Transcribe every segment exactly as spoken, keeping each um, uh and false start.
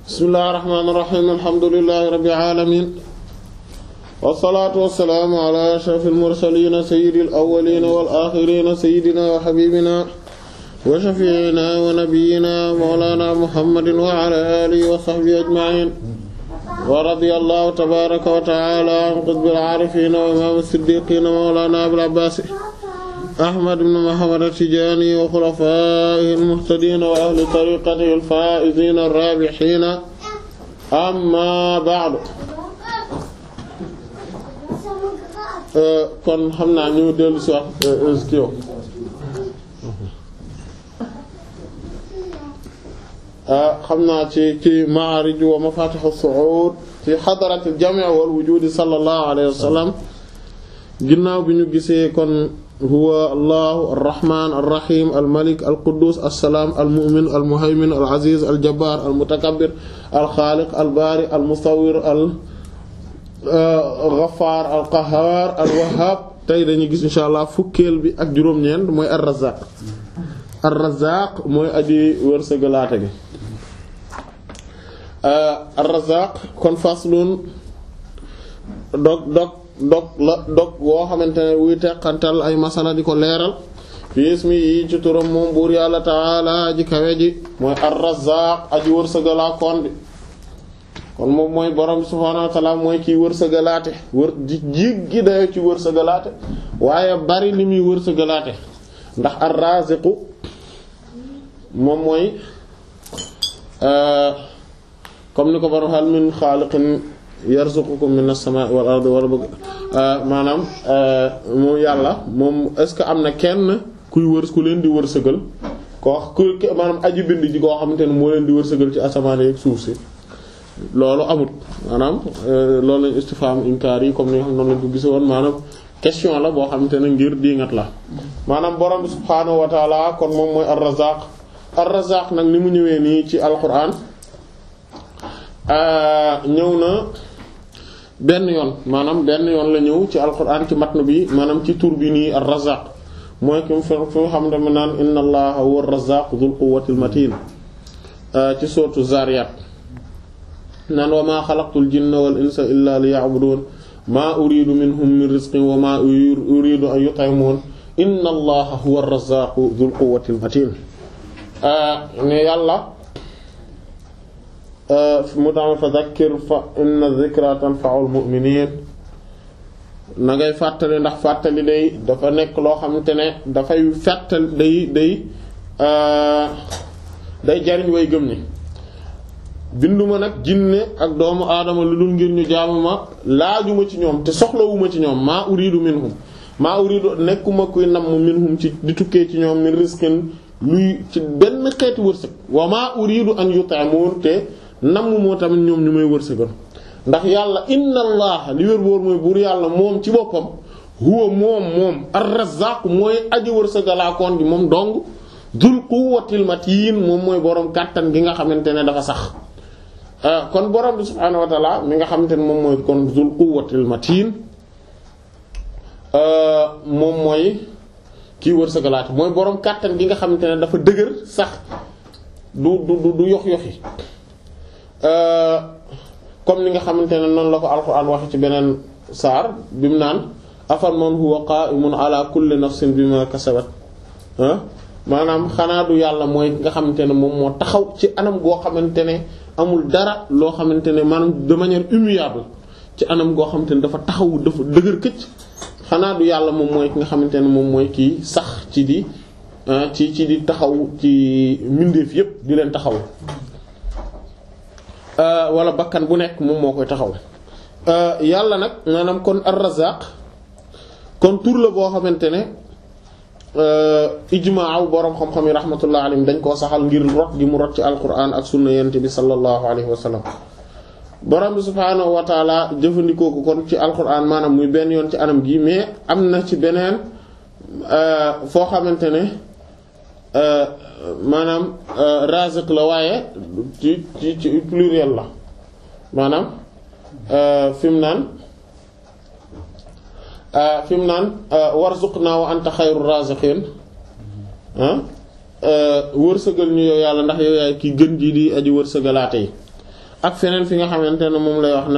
bismillahir rahmanir rahim alhamdulillahi rabbil alamin wassalaatu wassalaamu ala ashrafil mursaliin sayyidil awwaliin wal aaxiriin sayyidinaa wa habiibinaa wa shafii'inaa wa nabiyyinaa mawlaanaa muhammadin wa ala aalihi wa sahbihi ajma'iin wa radiyallahu tabaaraka wa ta'aalaa an qutbil aarifiin wa imaamis siddiiqiin mawlaanaa abil abbaas ahmad ibn muhammad at-tijaani wa xulafaa'ihil muhtadiin wa ahli tariiqatihil faa'iziina ar-raabihiin amma ba'du. kon xam naa ñu dellu si wax kii xam naa ci ci ma'aarij wa mafaatih as-su'uud ci xadarat al-jamii' wal wujuud sallallahu alayhi wa sallam ginnaaw bi ñu gisee kon huwa allahu ar-rahmaan ar-rahiim al-malik al-quddus as-salaam al-mu'min al-muhaymin al-aziz al-jabbaar al-mutakabbir al-xaaliq al-baari al-musawwir al-ghafaar al-qahhaar al-wahhaab tey dañuy gis insha allah fukkeel bi ak juróom-ñeent mooy ar-razzaaq ar-razzaaq mooy aji wërsëgalaate gi ar-razzaaq kon faslun dog dog dog la dog woo xamante ne wuy teqantal ay masala di ko leeral fi ismi yi ci turam moom buur yàlla taala ji kawe ji mooy ar-razzaaq aji wërsëgalaa koon bi kon moom mooy borom bi subhaanahu wa ta'ala mooy kiy wërsëgalaate wër ji jiggi dayo ci wërsëgalaate waaye bari li muy wërsëgalaate ndax ar-raaziqu moom mooy comme ni ko borom hal min xaaliqin yarzuqukum minas samaa'i wal ardi wala bëgg maanaam moom yàlla moom est-ce que am na kenn kuy wërs ku leen di wërsëgal koo ku maanaam aji bind ji koo xamante ne moo leen di wërsëgal ci asamaan yeeg suuf si loolu amut maanaam loolu lañ istifham inkaar yi comme ni nga xam noonu lañ ko gise woon maanaam question la boo xamante ne ngir diingat la maanaam borom bi subhaanahu wa taala kon moom mooy ar-Razzaq ar-Razzaq nag ni mu ñëwee nii ci alquran ñëw na benn yoon maanaam benn yoon la ñëw ci alquran ci matn bi maanaam ci tur bi nii ar-Razzaq mooy ki mu fi nga xam ne naan inna allaha huwa ar-Razzaq dhul quwwatil matin ci sourate Zariyat naan wa maa xalaqtul jinna wal insa illa liya'budun maa uridu minhum min rizqin wa maa uridu an yut'imun inna allaha huwa ar-Razzaq dhul quwwatil matin ne yàlla mu dama fa zakkir fa inna dhikra tanfa'ul mu'minin na ngay fàttali ndax fàttali day dafa nekk loo xamante ne dafay fàttali day day day jariñ way gëm ni binduma nag jinne ak doomu aadama lu dul ngir ñu jaamu ma laajuma ci ñoom te soxlawuma ci ñoom maa uridu minhum maa uridu nekkuma kuy namm minhum ci di tukkee ci ñoom min rizqin luy ci benn xeeti wërsëg wa maa uridu an yut'imun te namm moo tamit ñoom ñu may wërsëgal ndax yàlla inna allaha li wér boor mooy buur yàlla moom ci boppam huwa moom moom ar-razzaq mooy aji wërsëgalaakoon gi moom dong dul quwwatil matin moom mooy boroom kàttan gi nga xamante ne dafa sax kon borom bi subhaanahu wa ta'ala mi nga xamante ne moom mooy kon dul quwwatil matin moom mooy kii wërsëgalaate mooy boroom kàttan gi nga xamante ne dafa dëgër sax du du du yox yoxi comme ni nga xamante ne noonu la ko alxuraan waxe ci beneen saar bi mu naan afal man huwa qa'imun ala kulli nafsin bima kasabat maanaam xanaa du yàlla mooy nga xamante ne moom moo taxaw ci anam goo xamante ne amul dara loo xamante ne maanaam de manière immuable ci anam goo xamante ne dafa taxaw dafa dëgër këcc xanaa du yàlla moom mooy ki nga xamante ne moom mooy kii sax ci di ci ci di taxaw ci mbindeef yépp di leen taxaw wala bakkan bu nekk moom moo koy taxaw yàlla nag maanaam kon ar-Razzaq kon tur la boo xamante ne ijmaa boroom xam-xam yi rahmatullah alayhim dañ koo saxal ngir rot gi mu rot ci alquran ak sunna yent bi sallallahu alayhi wa sallam borom bi subhaanahu wa taala jëfandikoo ko kon ci alquran maanaam muy benn yoon ci anam gi mais am na ci beneen foo xamante ne maanaam raziq la waaye ci ci ci pluriel la maanaam fi mu naan fi mu naan warzuqnaa wa anta xayru raziqiin wërsëgal ñu yow yàlla ndax yow yaay ki gën ji di aji wërsëgalaate yi ak feneen fi nga xamante ne moom lay wax na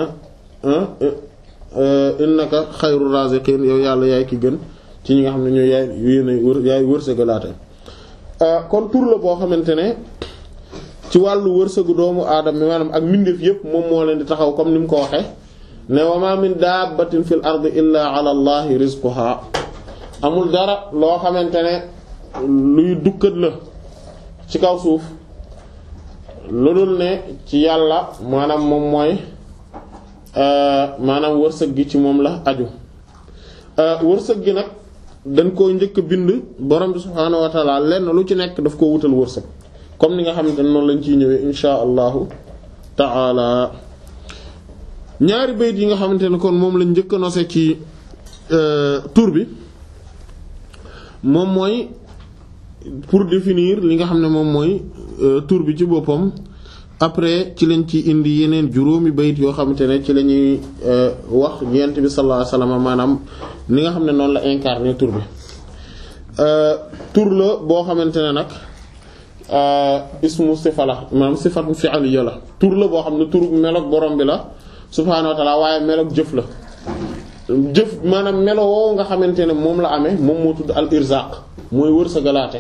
innaka xayru raziqin yow yàlla yaay ki gën ci ñi nga xam ne ñooy yaay yéen wër yaay wërsëgalaate kon tur la boo xamante ne ci wàllu wërsëgu doomu aadama bi maanaam ak mbindeef yépp moom moo leen di taxaw comme ni mu ko waxee ne wa ma min dabbatin fil ardi illa ala allahi rizquha amul dara loo xamante ne luy dukkat la ci kaw suuf lu dul ne ci yàlla maanaam moom mooy maanaam wërsëg gi ci moom la aju wërsëg gi nag dañ koo njëkk bind borom bi subhaanahu wa taala lenn lu ci nekk daf ko wutal wërsëg comme ni nga xamante ne noonu lañ ciy ñëwee insha allahu taala ñaari bayit yi nga xamante ne kon moom lañ njëkk a nose ci tur bi moom mooy pour définir li nga xam ne moom mooy tur bi ci boppam après ci lañ ci indi yeneen juróomi bayit yoo xamante ne ci la ñuy wax yent bi sallallahu alayhi wasallam maanaam ni nga xam ne noonu la incarné tur bi tur la boo xamante ne nag ismu sifa la maanaam sifatu fi'liya la tur la boo xam ne tur meloog borom bi la subhaanahu wa ta'ala waaye meloog jëf la jëf maanaam melo woowu nga xamante ne moom la amee moom moo tudd al irzaq mooy wërsëgalaate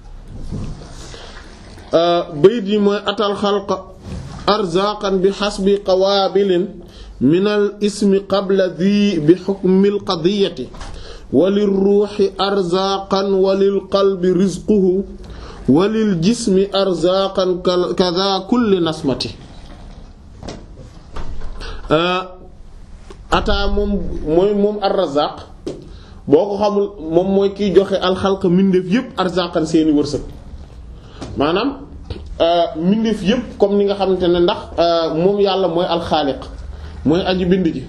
bayit yi mooy atal xalqa arzaqan bi xasbi qawaabilin min al ismi qabla dhi bi hukmil qadiyati walil ruuxi arzaqan walil qalbi rizquhu walil jismi arzaqan kadha kulli nasmati ataa moom mooy moom ar-Razzaq boo ko xamul moom mooy kiy joxe alxalqa mbindeef yépp arzaqan seeni wërsëg maanaam mbindeef yépp comme ni nga xamante ne ndax moom yàlla mooy alxaaliq mooy aji bind ji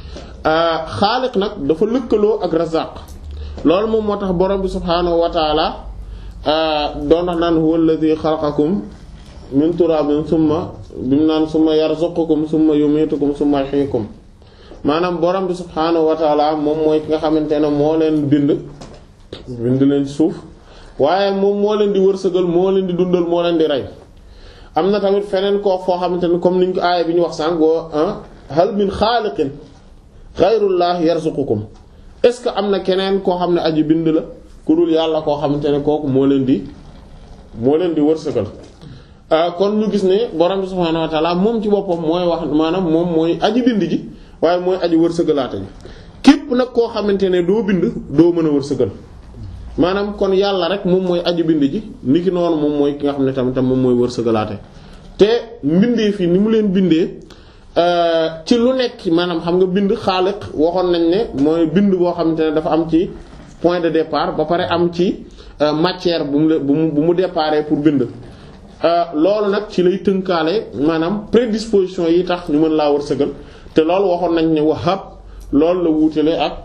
xaaliq nag dafa lëkkaloo ak Razzaq loolu moom moo tax borom bi subhaanahu wa taala doon wax naan huwa alladhi xalaqakum min turabin summa bi mu naan summa yarzuqukum summa yumitukum summa yuhyikum maanaam borom bi subhaanahu wa taala moom mooy ki nga xamante ne moo leen bind bind leen ci suuf waaye moom moo leen di wërsëgal moo leen di dundal moo leen di rey am na tamit feneen koo foo xamante ne comme niñ ko aaya bi ñu wax sànq boo hal min xaaliqin xayrullahi yarzuqukum est-ce que am na keneen koo xam ne aji bind la ku dul yàlla koo xamante ne kooku moo leen di moo leen di wërsëgal kon ñu gis ne borom bi subhaanahu wa ta'ala moom ci boppam mooy wax maanaam moom mooy aji bind ji waaye mooy aji wërsëgalaate ji képp nag koo xamante ne doo bind doo mën a wërsëgal maanaam kon yàlla rek moom mooy aji bind ji niki noonu moom mooy ki nga xam ne tamit moom mooy wërsëgalaate te mbindee fi ni mu leen bindee ci lu nekk maanaam xam nga bind xaaliq waxoon nañ ne mooy bind boo xamante ne dafa am ci point de départ ba pare am ci matière bu mu bu mu bu mu déparé pour bind loolu nag ci lay tënkaale maanaam prédisposition yi tax ñu mën laa wërsëgal te loolu waxoon nañ ne wahab loolu la wuutale ak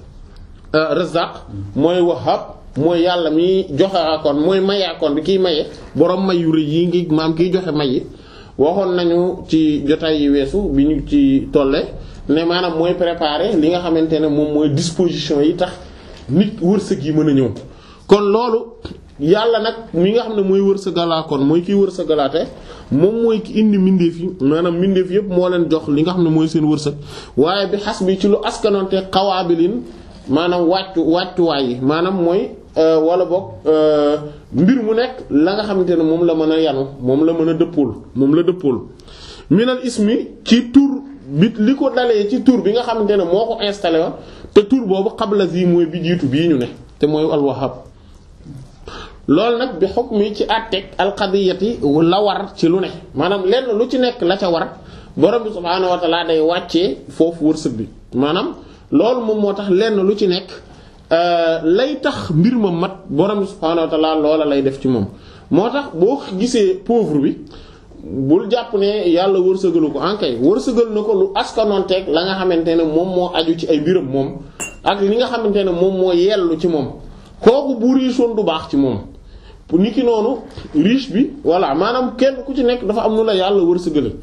Razzaq mooy wahab mooy yàlla mi joxe akoon mooy maye akoon bi kiy maye borom may yu rëy yi ngi maam kiy joxe may yi waxoon nañu ci jotaay yi weesu bi ñu ci tolle ne maanaam mooy préparer li nga xamante ne moom mooy disposition yi tax nit wërsëg yi mën a ñëw kon loolu yàlla nag mi nga xam ne mooy wërsëgalaa kon mooy kiy wërsëgalaate moom mooy ki indi mbindeef yi maanaam mbindeef yépp moo leen jox li nga xam ne mooy seen wërsëg waaye bi xas bi ci lu askanoonte xawaabilin maanaam wàccu wàccuwaay yi maanaam mooy wala boog mbir mu nekk la nga xamante ne moom la mën a yanu moom la mën a dëppool moom la dëppool minal ismi ci tur bi li ko dalee ci tur bi nga xamante ne moo ko installé wa te tur boobu xabla zi mooy bi jiitu bii ñu ne te mooy al-Wahhab loolu nag bi hukmi ci àtteeg al-qadiyati la war ci lu ne maanaam lenn lu ci nekk la ca war borom bi subhaanahu wa ta'ala day wàccee foofu wërsëg bi maanaam loolu moom moo tax lenn lu ci nekk lay tax mbir ma mat borom bi subhaanahu wa ta'ala loola lay def ci moom moo tax boo gisee pauvre bi bul jàpp ne yàlla wërsëgalu ko ankay wërsëgal na ko lu askanoonteeg la nga xamante ne moom moo aju ci ay mbiram moom ak li nga xamante ne moom moo yellu ci moom kooku bu riisoon du baax ci moom pour nit ki noonu riche bi voilà maanaam kenn ku ci nekk dafa am nu la yàlla wërsëgale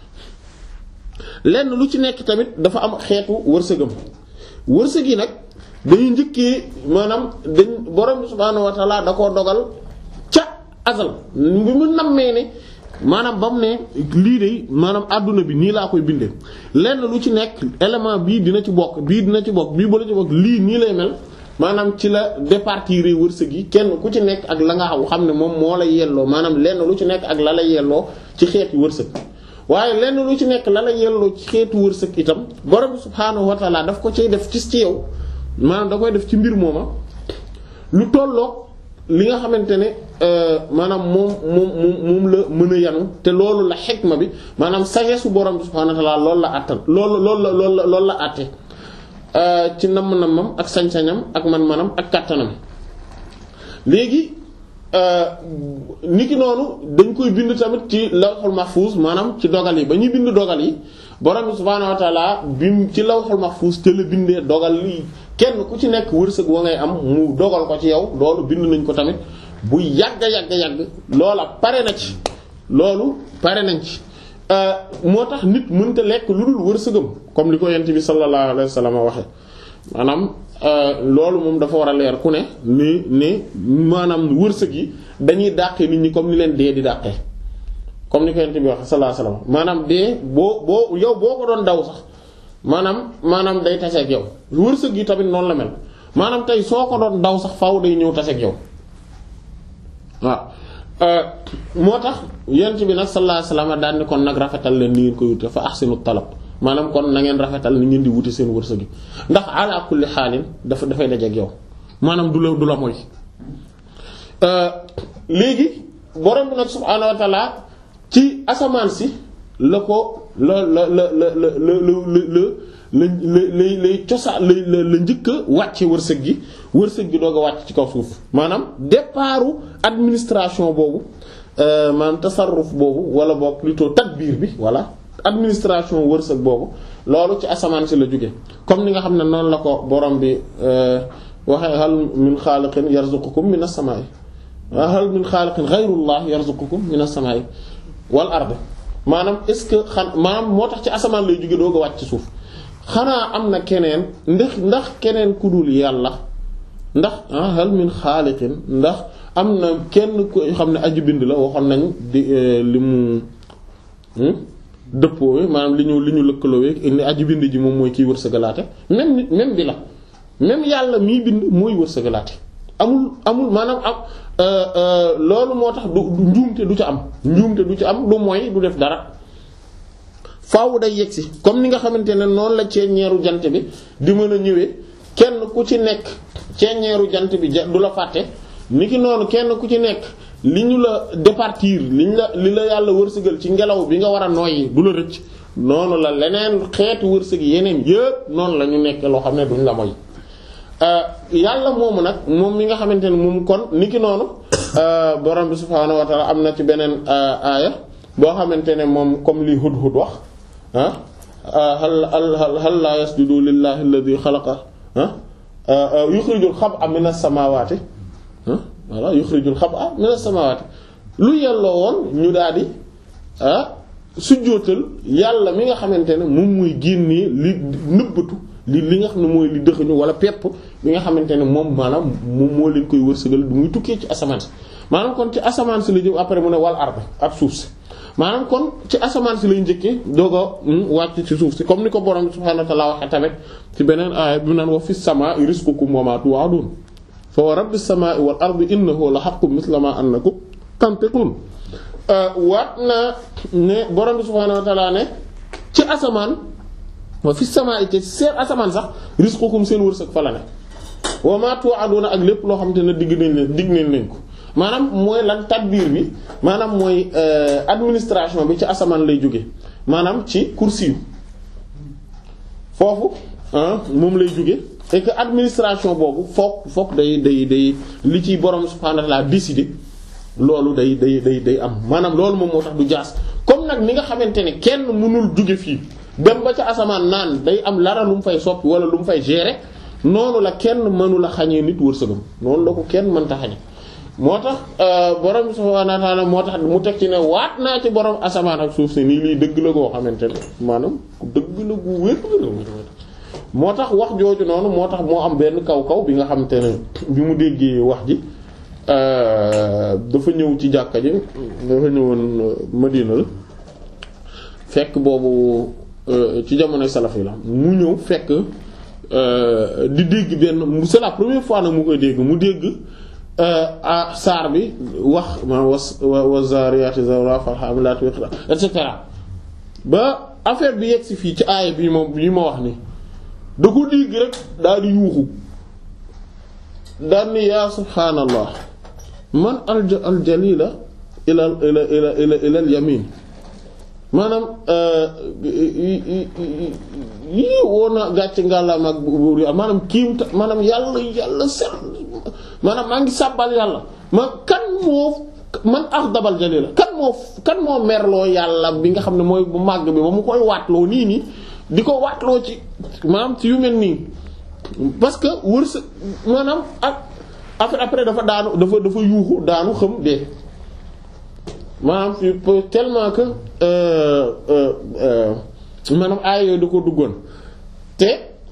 lenn lu ci nekk tamit dafa am xeetu wërsëgam wërsëg yi nag dañuy njëkkee maanaam dañ borom subhaanahu wa ta'ala da koo dogal ca azal bi mu nammee ne maanaam ba mu ne lii de maanaam adduna bi nii laa koy bindee lenn lu ci nekk élément bii dina ci bokk bii dina ci bokk bii ba la ci bokk lii nii lay mel maanaam ci la départir wërsëg yi kenn ku ci nekk ak la nga xaw xam ne moom moo lay yelloo maanaam lenn lu ci nekk ak la lay yelloo ci xeeti wërsëg waaye lenn lu ci nekk la lay yelloo ci xeetu wërsëg itam borom subhaanahu wa ta'ala daf ko cay def ci ci yow maanaam da koy def ci mbir mooma lu tolloog li nga xamante ne maanaam moom moom moom la mën a yanu te loolu la xikma bi maanaam sagesse borom bi subhaanahu wa ta'ala loolu la àttal loolu loolu la loolu la loolu la àtte ci namm-nammam ak sañ-sañam ak man-manam ak kàttanam léegi niki noonu dañ koy bind tamit ci lawhul mahfuz maanaam ci dogal yi ba ñuy bind dogal yi borom bi subhaanahu wa ta'ala bim ci lawhul mahfuz te la bindee dogal yi kenn ku ci nekk wërsëg wa ngay am mu dogal ko ci yow loolu bind nañ ko tamit bu yàgg yàgg yàgg loola pare na ci loolu pare nañ ci moo tax nit mënta lekk lu dul wërsëgam comme li ko yent bi sallallahu alayhi wa sallam waxe maanaam loolu moom dafa war a leer ku ne ni ni maanaam wërsëg yi dañuy dàqee nit ñi comme ni leen dee di dàqee comme ni ko yent bi waxe sallallahu alayhi wa sallam maanaam dee boo boo yow boo ko doon daw sax maanaam maanaam day taseeg yow wërsëg yi tamit noonu la mel maanaam tey soo ko doon daw sax faaw day ñëw taseeg yow waaw moo tax yent bi nag sallallahu alayhi wasallam daan ni kon nag rafetal leen ni ngeen koy wute fa ahsinu talab maanaam kon na ngeen rafetal ni ngeen di wuti seen wërsëg yi ndax ala kulli xaalin dafa dafay dajeeg yow maanaam du la du la mooy léegi borom bi nag subhaanahu wa ta'ala ci asamaan si la ko la la la la la la la la lay lay cosa la la njëkk a wàcce wërsëg gi wërsëg gi doog a wàcc ci kaw suuf maanaam départu administration boobu maanaam tasarruf boobu wala boog plutôt tadbiir bi voilà administration wërsëg boobu loolu ci asamaan si la jóge comme ni nga xam ne noonu la ko borom bi waxee hal min xaaliqin yarzuqukum min as-samaa'i hal min xaaliqin ghayrullahi yarzuqukum min as-samaa'i wal ard maanaam est-ce que xan maanaam moo tax ci asamaan lay jóge doog a wàcc ci suuf xanaa am na keneen ndax ndax keneen ku dul yàlla ndax hal min xaaliqin ndax am na kenn ko xam ne aju bind la waxoon nañ di li mu dëppoo maanaam li ñu li ñu lëkkaloo ni aju bind ji moom mooy kiy wërsëgalaate même nit même bi la même yàlla mii bind mooy wërsëgalaate amul amul maanaam am loolu moo tax du njuumte du ci am njuumte du ci am du mooy du def dara faaw day yegsi comme ni nga xamante ne noonu la ceeñeeru jant bi di mën a ñëwee kenn ku ci nekk ceeñeeru jant bi du la fàtte ni ki noonu kenn ku ci nekk li ñu la départir li ñu la li la yàlla wërsëgal ci ngelaw bi nga war a noyyi du la rëcc noonu la leneen xeetu wërsëg yeneen yëpp noonu la ñu nekk loo xam ne duñ la moy yàlla moomu nag moom mi nga xamante ne moom kon ni ki noonu borom bi subhaanahu wa ta'ala am na ci beneen aaya boo xamante ne moom comme li Hudhud wax ah hal hal hal laa yasjudu lillahi alladhi xalaqa ah yuxrijul xab'a minas samaawaati ah voilà yuxrijul xab'a minas samaawaati lu yelloo woon ñu daal di ah sujjóotal yàlla mi nga xamante ne moom muy génnee li nëbbatu li li nga xam ne mooy li dëxëñu wala pepp bi nga xamante ne moom maanaam moom moo leen koy wërsëgal du muy tukkee ci asamaan si maanaam kon ci asamaan si la jëm après mu ne wal ard ak suuf si maanaam kon ci asamaan si lay njëkkee doog a wàcc ci suuf si comme ni ko borom subhaanahu wa ta'ala waxee tamit ci beneen aaya bi naan wa fis samaa'i rizqukum wa maa tu'aduun fa wa rabbis samaa'i wal ardi innahu la haqqun mithla maa annakum tantiqun waat na ne borom subhaanahu wa ta'ala ne ci asamaan wa fis samaa'i te seen asamaan sax rizqukum seen wërsëg fa la ne wa maa tu'aduun ak lépp loo xamante ne digg nañ leen digg nañ leen ko maanaam mooy lan tadbiir bi maanaam mooy administration bi ci asamaan lay jóge maanaam ci kursi foofu moom lay jóge et que administration boobu foog foog day day day li ci borom subhaanahu wa ta'ala décider loolu day day day day am maanaam loolu moom moo tax du jaas comme nag ni nga xamante ne kenn mënul jóge fii dem ba ca asamaan naan day am lara lu mu fay soppi wala lu mu fay gérer noonu la kenn mënula xañee nit wërsëgam noonu la ko kenn mënta xañe moo tax borom subhaanahu wa ta'aala moo tax mu teg ci ne waat naa ci borom asamaan ak suuf si nii lii dëgg la goo xamante ne maanaam dëgg la gu wér moo tax wax jooju noonu moo tax moo am benn kaw kaw bi nga xamante ne bi mu déggee wax ji dafa ñëw ci jàkka ji dafa ñëwoon Madina la fekk boobu ci jamonoy salaf yi la mu ñëw fekk di dégg benn c'est la première fois nag mu koy dégg mu dégg a saar bi wax ma was wa zariyati zarwa fal hamilati wiqra et cetera ba affaire bi yegg si fii ci aaya bi moom bi ma wax ni da ko dégg rek daal di yuuxu daal ni yaa subhaanallah man alja aljalila ila ila ila ila ila al yamin maanaam yii woon na gàcce ngàllaam ak buur yi maanaam kiim maanaam yàlla yàlla sell maanaam maa ngi sàbbal yàlla ma kan moo man axdabal jalila kan moo kan moo merloo yàlla bi nga xam ne mooy bu màgg bi ba mu koy waatloo nii nii di ko waatloo ci maanaam ci yu mel nii parce que wërsë maanaam ak après après dafa daanu dafa dafa yuuxu daanu xam dee maanaam tellement que maanaam aay yooyu da ko duggoon te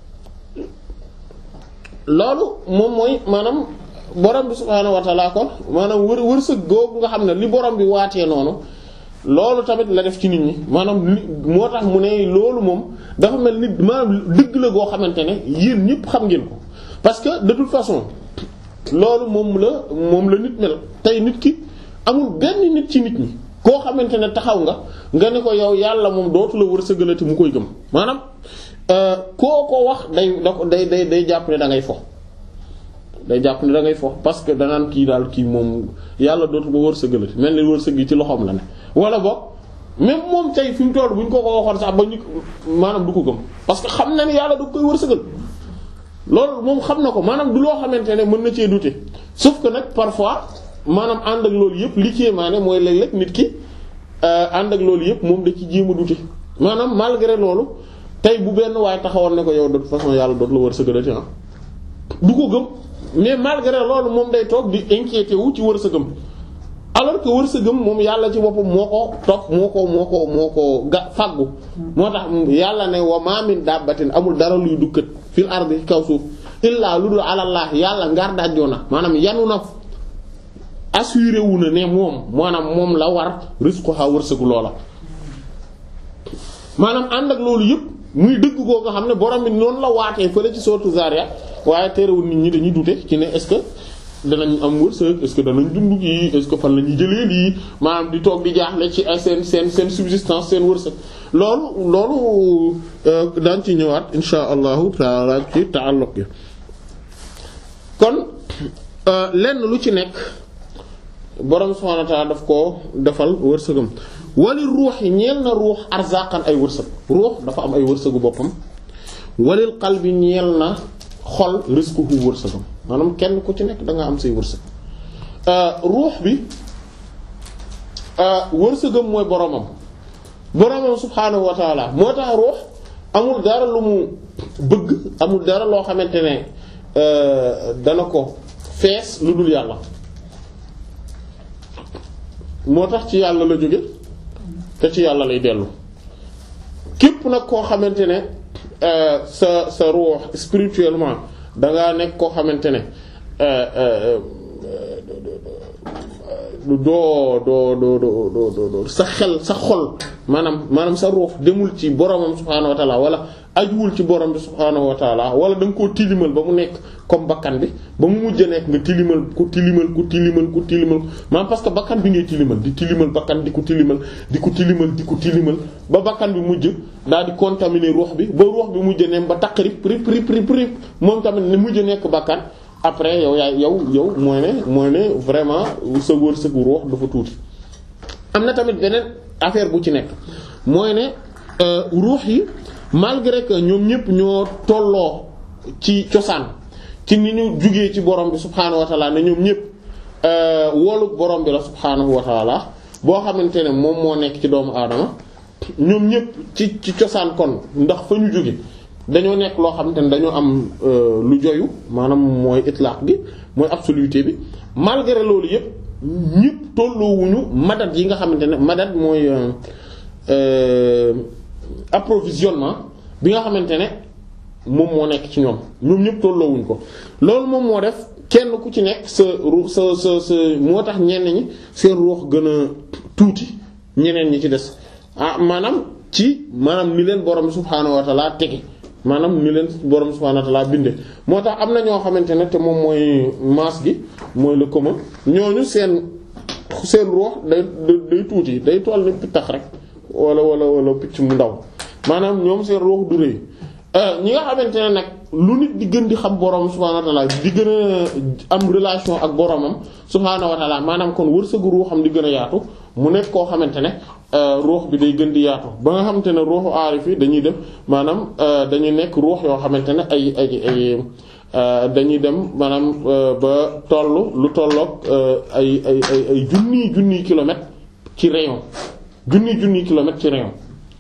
loolu moom mooy maanaam borom bi subhaanahu wa ta'ala kon maanaam wër wërsëg googu nga xam ne li borom bi waatee noonu loolu tamit la def ci nit ñi maanaam li moo tax mu ne loolu moom dafa mel ni maanaam dëgg la goo xamante ne yéen ñëpp xam ngeen ko parce que de toute façon loolu moom la moom la nit mel tey nit ki amul benn nit ci nit ñi koo xamante ne taxaw nga nga ne ko yow yàlla moom dootu la wërsëgalati mu koy gëm maanaam koo ko wax day da ko day day day jàpp ne da ngay fo day jàpp ne da ngay fo parce que danaan kii daal kii moom yàlla dootu ko wërsëgalati mel ni wërsëg yi ci loxoom la ne wala boog même moom tey fi mu toll bu ñu ko ko waxoon sax ba ñu maanaam du ko gëm parce que xam na ne yàlla du koy wërsëgal loolu moom xam na ko maanaam du loo xamante ne mën na cee douter sauf que nag parfois maanaam ànd ak loolu yëpp li ci maane mooy léeg-léeg nit ki ànd ak loolu yëpp moom da ci jéem a douter maanaam malgré loolu tey bu benn waaye taxawoon ne ko yow de toute façon yàlla dootu la wërsëgalati ah du ko gëm mais malgré loolu moom day toog di inquiété wu ci wërsëgam alors que wërsëgam moom yàlla ci boppam moo ko toog moo ko moo ko moo ko ga fàggu moo tax yàlla ne wa ma min dabbatin amul dara luy dukkat fil ardi kaw suuf illaa lu dul alallah yàlla ngaar dajjoo na maanaam yanu na assuré wu na ne moom maanaam moom la war rizquha wërsëgu loola maanaam ànd ak loolu yëpp muy dëgg koo nga xam ne borom bi noonu la waatee fële ci sourate Zariyat waaye terewul nit ñi dañuy dute ci ne est-ce que danañ am wërsëg est-ce que danañ dund kii est-ce que fan la ñuy jëlee lii maanaam di toog di jaaxle ci seen seen seen subsistance seen wërsëg loolu loolu daan ci ñëwaat insha allahu taala ci ta'alluq yi kon lenn lu ci nekk borom subhanahu wa ta'ala daf koo defal wërsëgam wali ruux yi ñeel na ruux arzaqan ay wërsëg ruux dafa am ay wërsëgu boppam walil qalbi ñeel na xol risquhu wërsëgam maanaam kenn ku ci nekk da nga am say wërsëg ruux bi wërsëgam mooy boromam boromam subhaanahu wa ta'ala moo tax ruux amul dara lu mu bëgg amul dara loo xamante ne dana ko fees lu dul yàlla moo tax ci yàlla la jóge te ci yàlla lay dellu képp nag koo xamante ne sa sa ruux spirituellement dangaa nekk koo xamante ne doo doo doo doo doo sa xel sa xol maanaam maanaam sa ruux demul ci boromam subhaanahu wa ta'ala wala ajuwul ci borom bi subhaanahu wa ta'ala wala da nga koo tilimal ba mu nekk comme bakkan bi ba mu mujj a nekk nga tilimal ku tilimal ku tilimal ku tilimal maanaam parce que bakkan bi ngay tilimal di tilimal bakkan di ko tilimal di ko tilimal di ko tilimal ba bakkan bi mujj daal di contaminer ruux bi ba ruux bi mujj a nem ba takk rip rip rip rip rip moom tamit ne mujj a nekk bakkan après yow yaay yow yow mooy ne mooy ne vraiment sa wërsëgu ruux dafa tuuti. am na tamit beneen affaire bu ci nekk mooy ne ruux yi malgré que ñoom ñëpp ñoo tolloo ci cosaan ci ni ñu jugee ci borom bi subhaanahu wa ta'ala ne ñoom ñëpp wolu borom bi la subhaanahu wa ta'ala boo xamante ne moom moo nekk ci doomu aadama ñoom ñëpp ci ci cosaan kon ndax fa ñu jóge dañoo nekk loo xamante ne dañoo am lu joyu maanaam mooy itlaq gi mooy absoluté bi malgré loolu yëpp ñëpp tolloowuñu madad yi nga xamante ne madad mooy approvisionnement bi nga xamante ne moom moo nekk ci ñoom ñoom ñëpp tolloowuñ ko loolu moom moo def kenn ku ci nekk sa ru sa sa sa moo tax ñenn ñi seen ruux gën a tuuti ñeneen ñi ci des ah maanaam ci maanaam ni leen borom subhaanahu wa ta'ala tege maanaam ni leen borom subhaanahu wa ta'ala binde moo tax am na ñoo xamante ne te moom mooy masse gi mooy le commun ñooñu seen seen ruux day day tuuti day toll ni pittax rek wala wala wala picc mu ndaw maanaam ñoom seen ruux du rëy ñi nga xamante ne nag lu nit di gën di xam borom subhaanahu wa ta'ala di gën a am relation ak boromam subhaanahu wa ta'ala maanaam kon wërsëgu ruuxam di gën a yaatu mu nekk koo xamante ne ruux bi day gën di yaatu ba nga xamante ne ruuxu aarif yi dañuy dem maanaam dañuy nekk ruux yoo xamante ne ay ay ay dañuy dem maanaam ba toll lu tolloog ay ay ay ay junniy junniy kilomètres ci rayon junniy junniy kilomètres ci rayon.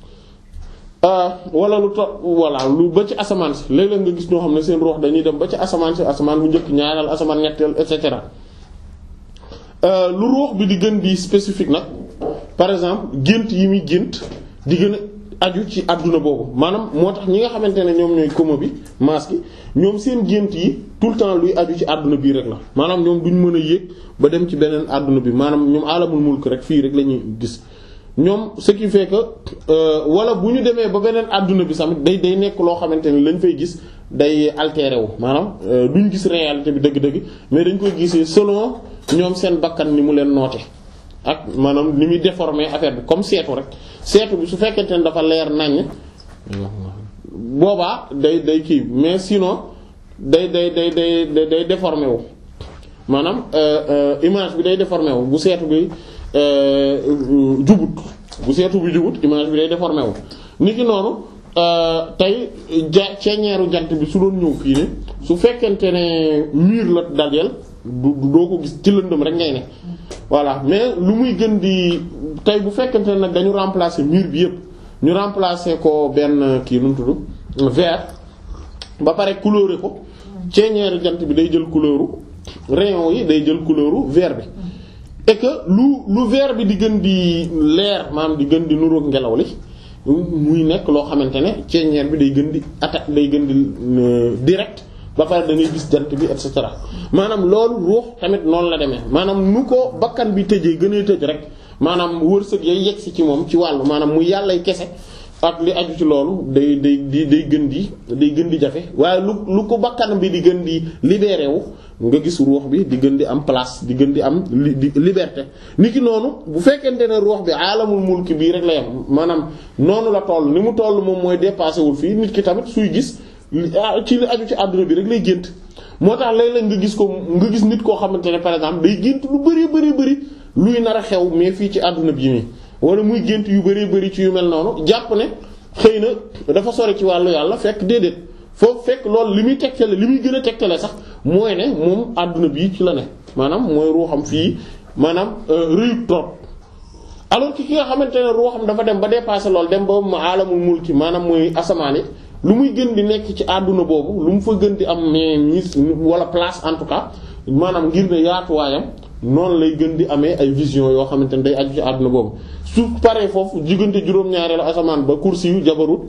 wala lu to voilà lu ba ci asamaan si léeg-léeg nga gis ñoo xam ne seen ruux dañuy dem ba ci asamaan si asamaan bu njëkk ñaareel asamaan ñetteel et cetera lu ruux bi di gën di spécifique nag par exemple gént yi muy gént di gën a aju ci àdduna boobu maanaam moo tax ñi nga xamante ne ñoom ñooy coma bi masse gi ñoom seen gént yi tout le temps luy aju ci àdduna bii rek la maanaam ñoom duñ mën a yéeg ba dem ci beneen àdduna bi maanaam ñoom alamul mulk rek fii rek la ñuy gis. ñoom ce qui fait que wala bu ñu demee ba beneen àdduna bi tamit day day nekk loo xamante ni lañ fay gis day altéré wu maanaam duñ gis réalité bi dëgg-dëgg mais dañ koy gisee selon ñoom seen bakkan ni mu leen noote ak maanaam ni muy déformer affaire bi comme seetu rek seetu bi su fekkente ne dafa leer naññ boobaa day day kii mais sinon day day day day day déformer wu maanaam image bi day déformer wu bu seetu bi. jubut bu seetu bi jubut image bi day déformé wu nit ki noonu tey ja ceeñeeru jant bi su doon ñëw fii ne su fekkente ne mur la dajeel du doo ko gis ci lëndëm rek ngay ne voilà mais lu muy gën di tey bu fekkente ne nag dañu remplacer mur bi yépp ñu remplacer ko benn kii nu mu tudd vert ba pare couleurer ko ceeñeeru jant bi day jël couleuru rayon yi day jël couleuru vert bi et que lu lu vert bi di gën di leer maanaam di gën di nuroog ngelaw li muy nekk loo xamante ne ceeñeer bi day gën di attaque day gën di direct ba pare da ngay gis jant bi et cetera maanaam loolu ruux tamit noonu la demee maanaam nu ko bakkan bi tëjee gën a tëj rek maanaam wërsëg yay yegg si ci moom ci wàllu maanaam mu yàllay kese ak li aju ci loolu day day di day gën di day gën di jafe waaye lu lu ko bakkan bi di gën di libéré wu nga gis ruux bi di gën di am place di gën di am li di liberté nit ki noonu bu fekkente ne ruux bi alamul mulki bii rek la yam maanaam noonu la toll ni mu toll moom mooy dépassé wul fii nit ki tamit suy gis ci li aju ci àdduna bi rek lay gént moo tax léeg-léeg nga gis ko nga gis nit koo xamante ne par exemple day gént lu bari bari bari luy nar a xew mais fii ci àdduna bi nii wala muy gént yu bari bari ci yu mel noonu jàpp ne xëy na dafa sori ci wàllu yàlla fekk déedéet foofu fekk loolu li muy tegtale li muy gën a tegtale sax mooy ne moom àdduna bii ci la ne maanaam mooy ruuxam fii maanaam rëyut trop alors que ki nga xamante ne ruuxam dafa dem ba dépasser loolu dem ba mu alamul mulki maanaam mooy asamaan yi lu muy gën di nekk ci àdduna boobu lu mu fa gën di am mais wala place en tout cas maanaam ngir ne yaatuwaayam noonu lay gën di amee ay vision yoo xamante ne day aju ci àdduna boobu su paree foofu diggante juróom-ñaareelu asamaan ba kursi yu jabarut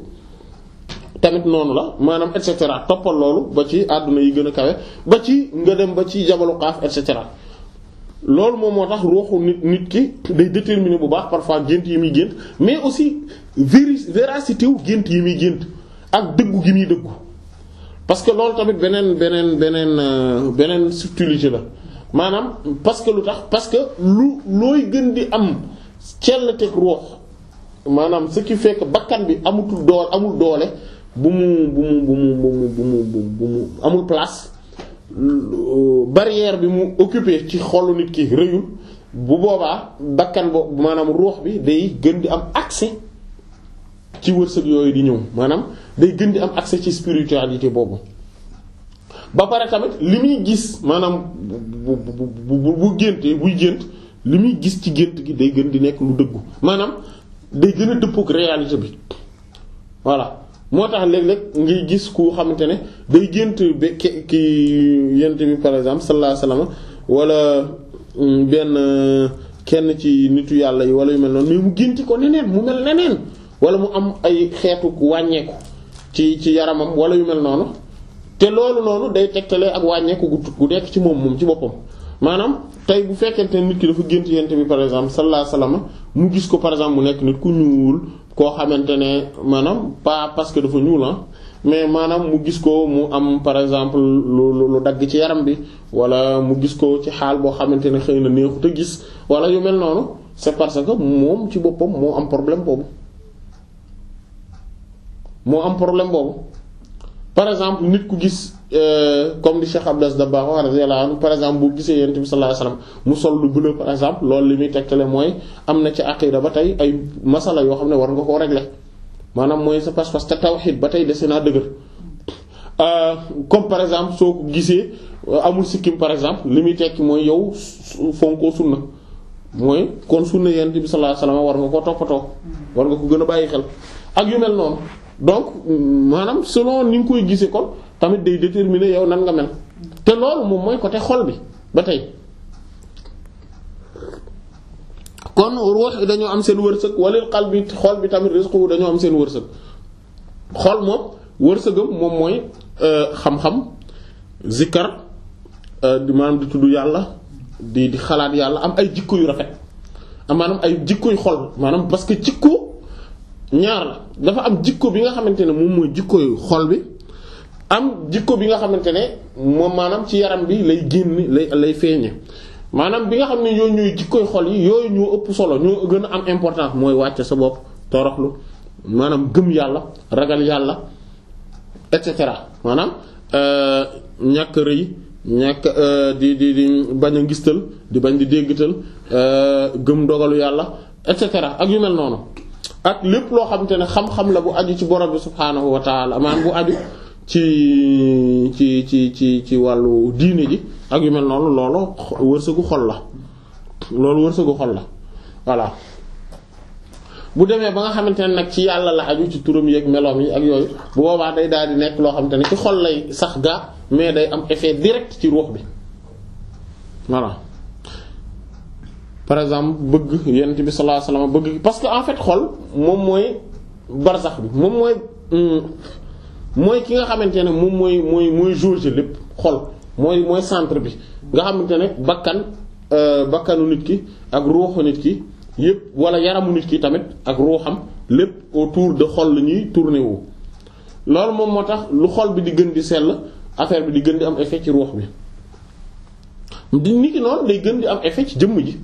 tamit noonu la maanaam et cetera toppal loolu ba ci àdduna yi gën a kawe ba ci nga dem ba ci jabalu xaaf et cetera loolu moom moo tax ruuxu nit nit ki day déterminer bu baax parfois gént yi muy gént mais aussi véri véracité wu gént yi muy gént ak dëggu gi muy dëggu parce que loolu tamit beneen beneen beneen beneen subtilité la maanaam parce que lu tax parce que lu looy gën di am cellateg ruux maanaam ce qui fait que bakkan bi amutul doole amul doole bu mu bu mu bu mu bu mu bu mu bu mu amul place barrière bi mu occupé ci xolu nit ki rëyul bu boobaa bakkan boobu maanaam ruux bi day gën di am accès ci wërsëg yooyu di ñëw maanaam day gën di am accès ci spiritualité boobu ba pare tamit li muy gis maanaam bu bu bu bu géntee buy gént li muy gis ci gént gi day gën di nekk lu dëggu maanaam day gën a dëppoo ak réalité bi voilà moo tax léeg-léeg ngay gis ku xamante ne day gént ba ki ki yent bi par exemple sallallahu alayhi wasallam wala benn kenn ci nitu yàlla yi wala yu mel noonu mais mu génti ko neneen mu mel neneen wala mu am ay xeetu wàññeeku ci ci yaramam wala yu mel noonu te loolu noonu day tegtalee ak wàññeeku gu gu nekk ci moom moom ci boppam maanaam tey bu fekkente nit ki dafa gént yent bi par exemple sallallahu alayhi wasallam mu gis ko par exemple mu nekk nit ku ñuul koo xamante ne maanaam pas parce que dafa ñuul ah mais maanaam mu gis ko mu am par exemple lu lu dagg ci yaram bi wala mu gis ko ci xaal boo xamante ne xëy na neexut a gis wala yu mel noonu c'est parce que moom ci boppam moo am problème boobu moo am problème boobu par exemple nit ku gis comme di Cheikh Abdas Dabakh radiyallahu anhu par exemple bu gisee yent bi sallallahu alayhi wasallam mu sol lu bleu par exemple loolu li muy tegtale mooy am na ci aqida ba tey ay masala yoo xam ne war nga koo régler maanaam mooy sa pas-pas te tawhid ba tey dese naa dëgër comme par exemple soo ko gisee amul sikkim par exemple li muy tekki mooy yow fonkoo sunna mooy kon sunna yent bi sallallahu alayhi wasallam war nga koo toppatoo war nga ko gën a bàyyi xel ak yu mel noonu donc maanaam selon ni nga koy gisee kon tamit day déterminer yow nan nga mel te loolu moom mooy côté xol bi ba tey kon ruux dañoo am seen wërsëg walil qalbi xol bi tamit rizqu dañoo am seen wërsëg xol moom wërsëgam moom mooy xam-xam zikkar di maanaam di tudd yàlla di di xalaat yàlla am ay jikko yu rafet am maanaam ay jikko yu xol maanaam parce que jikko ñaar la dafa am jikko bi nga xamante ne moom mooy jikko yu xol bi am jikko bi nga xamante ne moom maanaam ci yaram bi lay génn lay lay feeñe maanaam bi nga xam ne yooyu ñooy jikkoy xol yi yooyu ñoo ëpp solo ñoo gën a am importance mooy wàcce sa bopp toroxlu maanaam gëm yàlla ragal yàlla et cetera maanaam ñàkk rëy ñàkk di di di bañ a ngistal di bañ di déggtal gëm dogalu yàlla et cetera ak yu mel noonu ak lépp loo xamante ne xam-xam la bu aju ci borom bi subhaanahu wa taala maanaam bu aju ci ci ci ci ci wàllu diine ji ak yu mel noonu loolu wërsëgu xol la loolu wërsëgu xol la voilà bu demee ba nga xamante ne nag ci yàlla la aju ci turam yi ak meloom yi ak yooyu bu boobaa day daal di nekk loo xamante ne ci xol lay sax gaa mais day am effet direct ci ruux bi voilà par exemple bëgg yonent bi sallallahu alayhi wasallam bëgg parce que en fait xol moom mooy barzax bi moom mooy mooy ki nga xamante ne moom mooy mooy mooy jauge lépp xol mooy mooy centre bi nga xamante ne bakkan bakkanu nit ki ak ruuxu nit ki yépp wala yaramu nit ki tamit ak ruuxam lépp autour de xol la ñuy tourner wu loolu moom moo tax lu xol bi di gën di sell affaire bi di gën di am effet ci ruux bi di nit ki noonu day gën di am effet ci jëmm ji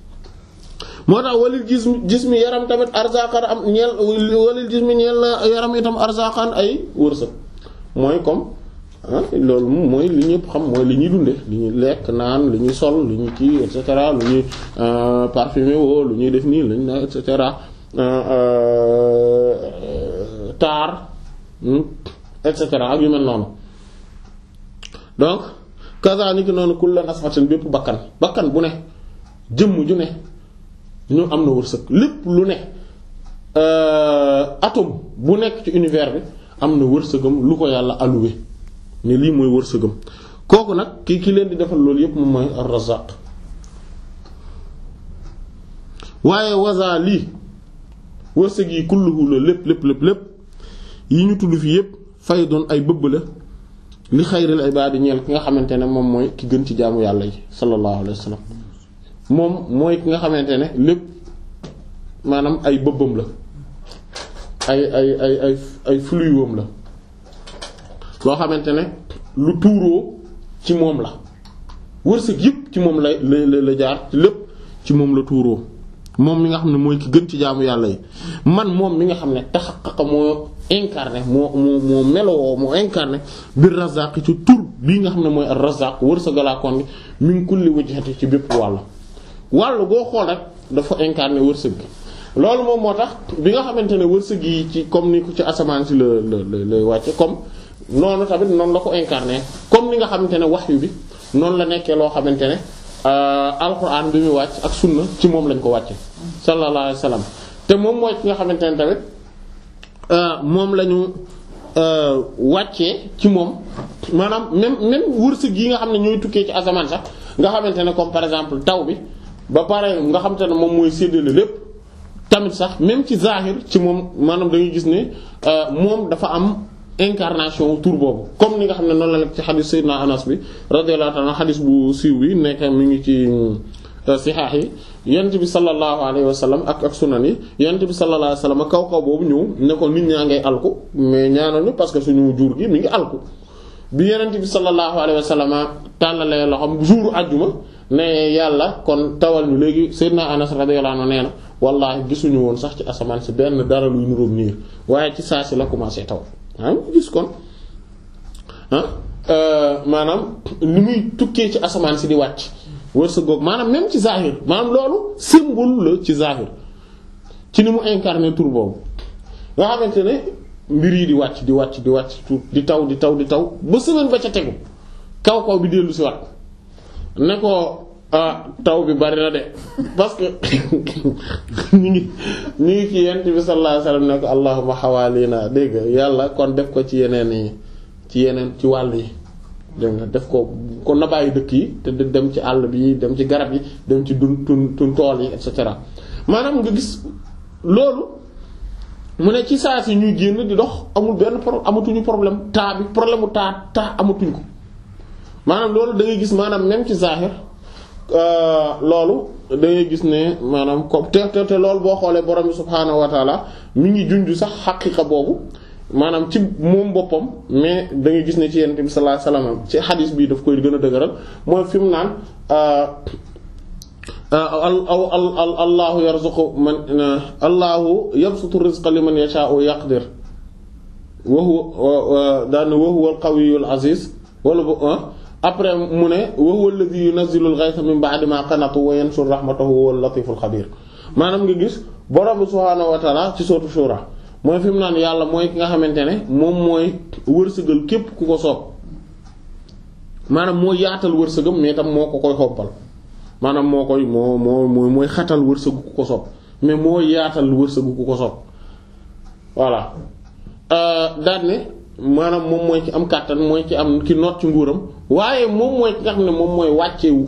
moo tax walil gis gis mi yaram tamit arzaqan am ñeel walil gis mi ñeel na yaram itam arzaqan ay wërsëg mooy comme ah loolu mooy li ñëpp xam mooy li ñuy dunde li ñuy lekk naan li ñuy sol li ñuy kii et cetera lu ñuy parfumé woo lu ñuy def nii lañ na et cetera taar et cetera ak yu mel noonu donc kazaalika noonu kullu asfatin bépp bakkan bakkan bu ne jëmm ju ne ñu am na wërsëg lépp lu ne atome bu nekk ci univers bi am na wërsëgam lu ko yàlla alloué ne lii mooy wërsëgam kooku nag ki ki leen di defal loolu yépp moom mooy ar-Razzaq waaye waza lii wërsëg yi kulluhu la lépp lépp lépp lépp yi ñu tudd fii yépp fay doon ay bëbb la li xayril ibaadi ñeel ki nga xamante ne moom mooy ki gën ci jaamu yàlla yi sallallahu alayhi wa sallam moom mooy ki nga xamante ne lépp maanaam ay bëbbam la ay ay ay ay ay fluiwam la loo xamante ne lu tuuroo ci moom la wërsëg yëpp ci moom la la la jaar ci lépp ci moom la tuuroo moom mi nga xam ne mooy ki gën ci jaamu yàlla yi man moom mi nga xam ne taxaqa moo incarné moo moo moo melowoo moo incarné bir Razzaq ci tur bii nga xam ne mooy ar-Razzaq wërsëgalaakoon gi min kulli wajhati ci bépp wàll wàll boo xool rek dafa incarné wërsëg gi loolu moom moo tax bi nga xamante ne wërsëg yi ci comme ni ko ci asamaan si la la lay wàcce comme noonu tamit noonu la ko incarné comme ni nga xamante ne wahyu bi noonu la nekkee loo xamante ne alquran bi muy wàcc ak sunna ci moom lañ ko wàcce sallallahu alayhi wasallam te moom mooy ki nga xamante ne tamit moom la ñu wàccee ci moom maanaam même même wërsëg yi nga xam ne ñooy tukkee ci asamaan sax nga xamante ne comme par exemple taw bi ba pare nga xamante ne moom mooy séddale lépp tamit sax même ci zahir ci moom maanaam da ngay gis ne moom dafa am incarnation tur boobu comme ni nga xam ne noonu la nekk ci xadis Seydina Anas bi radiyallahu ta'ala xadis bu siiw bi nekk mi ngi ci sihaax yi yonent bi sallallahu alayhi wa sallam ak ak sunan yi yonent bi sallallahu alayhi wa sallam kaw kaw boobu ñëw ne ko nit ñaa ngay alku mais ñaanal ñu parce que suñu jur gi mi ngi alku bi yonent bi sallallahu alayhi wa sallam tàllalee loxoom jouru àjjuma ne yàlla kon tawal ñu léegi Seydina Anas radiyallahu anhu nee na wallaahi gisuñu woon sax ci asamaan si benn dara luy niroog niir waaye ci saa si la commencé taw ah gis kon ah maanaam ni muy tukkee ci asamaan si di wàcc wërsëgoog maanaam même ci zahir maanaam loolu symbole la ci zahir ci ni mu incarné tur boobu nga xamante ne mbir yi di wàcc di wàcc di wàcc di taw di taw di taw ba semaine ba ca tegu kaw kaw bi dellu si wat ne ko ah taw bi bari na de parce que ñu ngi ñu ngi ci yent bi sallallahu alayhi wasallam ne ko allahumma hawalina dégg nga yàlla kon def ko ci yeneen yi ci yeneen ci wàll yi dégg nga def ko kon na bàyyi dëkk yi te dem ci àll bi dem ci garab yi dem ci dun tun tun tool yi et cetera maanaam nga gis loolu mu ne ci saa si ñuy génn di dox amul benn problème amatuñu problème taa bi problème mu taa taa amatuñ ko maanaam loolu da ngay gis maanaam même ci zahir loolu da ngay gis ne maanaam comme te te te loolu boo xoolee borom bi subhaanahu wa taala mi ngi junj sax xaqiqa boobu maanaam ci moom boppam mais da ngay gis ne ci yonent bi sallallahu alayhi wasallam ci xadis bi daf koy gën a dëgëral mooy fi mu naan allahu yarzuqu man allahu yabsutu rizqa liman yasha'u yaqdir wa huwa daan wa huwa al-qawiyyul aziz wala après mu ne wa huwa alladhi yunazzilu al-ghaytha min ba'di ma qanatu wa yanshuru rahmatahu wa huwa al-latiful khabir maanaam nga gis borom subhaanahu wa ta'ala ci sourate Shura mooy fi mu naan yàlla mooy ki nga xamante ne moom mooy wërsëgal képp ku ko soob maanaam moo yaatal wërsëgam mais tam moo ko koy xobbal maanaam moo koy moo moo mooy xatal wërsëgu ku ko soob mais moo yaatal wërsëgu ku ko soob voilà daal ne maanaam moom mooy ci am kàttan mooy ci am ki noot ci nguuram waaye moom mooy ki nga xam ne moom mooy wàcceewu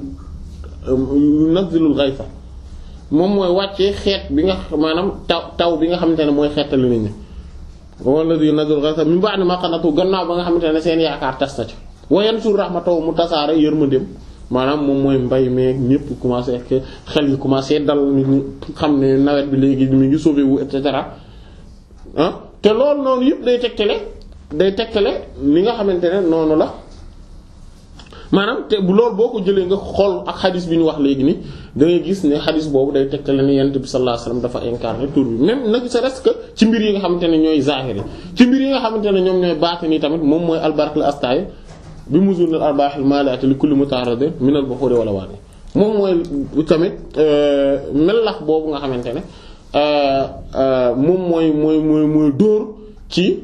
nazilul ghaytha moom mooy wàccee xeet bi nga maanaam taw taw bi nga xamante ne mooy xeetali nit ñi wala di nazilul ghaytha min ba'di ma qanatu gannaaw ba nga xamante ne seen yaakaar tas na ci wa yansur rahmatahu mu tasaare yërmandeem maanaam moom mooy mbay meeg ñëpp commencé ak xel yi commencé dal nit ñi xam ne nawet bi léegi mi ngi sauvé wu et cetera ah te loolu noonu yëpp day tegtale day tegtale li nga xamante ne noonu la maanaam te bu loolu boo ko jëlee nga xool ak xadis bi ñu wax léegi ni da ngay gis ne xadis boobu day tegtale ni yonent bi sallallahu alayhi wasallam dafa incarné tur bi même nag c'est reste que ci mbir yi nga xamante ne ñooy zahiri ci mbir yi nga xamante ne ñoom ñooy baatini tamit moom mooy albarkal astay bi muzunil arbahil malati li kulli mutaradin min al bukhuri wala waani moom mooy tamit melax boobu nga xamante ne moom mooy mooy mooy mooy dóor ci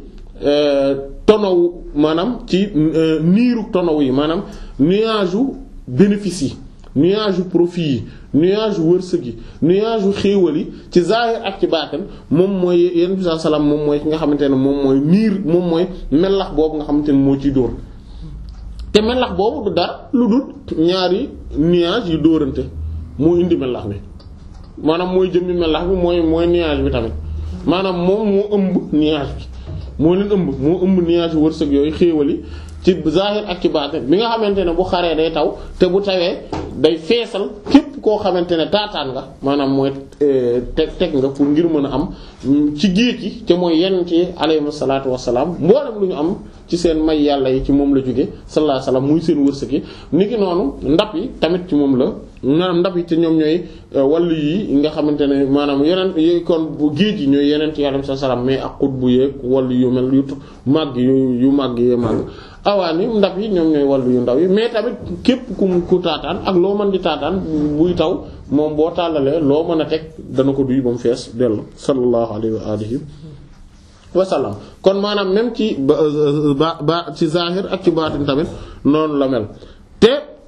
tonow maanaam ci niiru tonow yi maanaam nuage u bénéfice yi nuage u profit yi nuage u wërsëg yi nuage u xéewal yi ci zahir ak ci baatin moom mooy yenn bi salaam moom mooy ki nga xamante ne moom mooy niir moom mooy melax boobu nga xamante ne moo ciy dóor te melax boobu du dara lu dul ñaari nuage yu dóorante moo indi melax bi maanaam mooy jëmmi melax bi mooy mooy nuage bi tamit maanaam moom moo ëmb nuage bi moo leen ëmb moo ëmb nuage wërsëg yooyu xéewal yi ci zahir ak ci baatin bi nga xamante ne bu xaree day taw te bu tawee day feesal képp koo xamante ne taataan nga maanaam mooy teg teg nga pour ngir mën a am ci géej gi te mooy yenn ci alayhi salaatu wassalaam mboolem lu ñu am ci seen may yàlla yi ci moom la jóge sallallahu alayhi wasallam muy seen wërsëg yi niki noonu ndab yi tamit ci moom la maanaam ndab yi te ñoom ñooy wàllu yi nga xamante ne maanaam yeneen yi kon bu géej yi ñooy yeneen ci alayhi salaam mais ak xut bu yeeg wàllu yu mel yu màgg yu yu màgg yee màgg awaani ndab yi ñoom ñooy wàllu yu ndaw yi mais tamit képp ku ku taataan ak loo mën di taataan buy taw moom boo tàllalee loo mën a teg dana ko duy ba mu fees dellu sallallahu alayhi wa alihi wa sallam kon maanaam même ci ba ba ci zahir ak ci baatin tamit noonu la mel te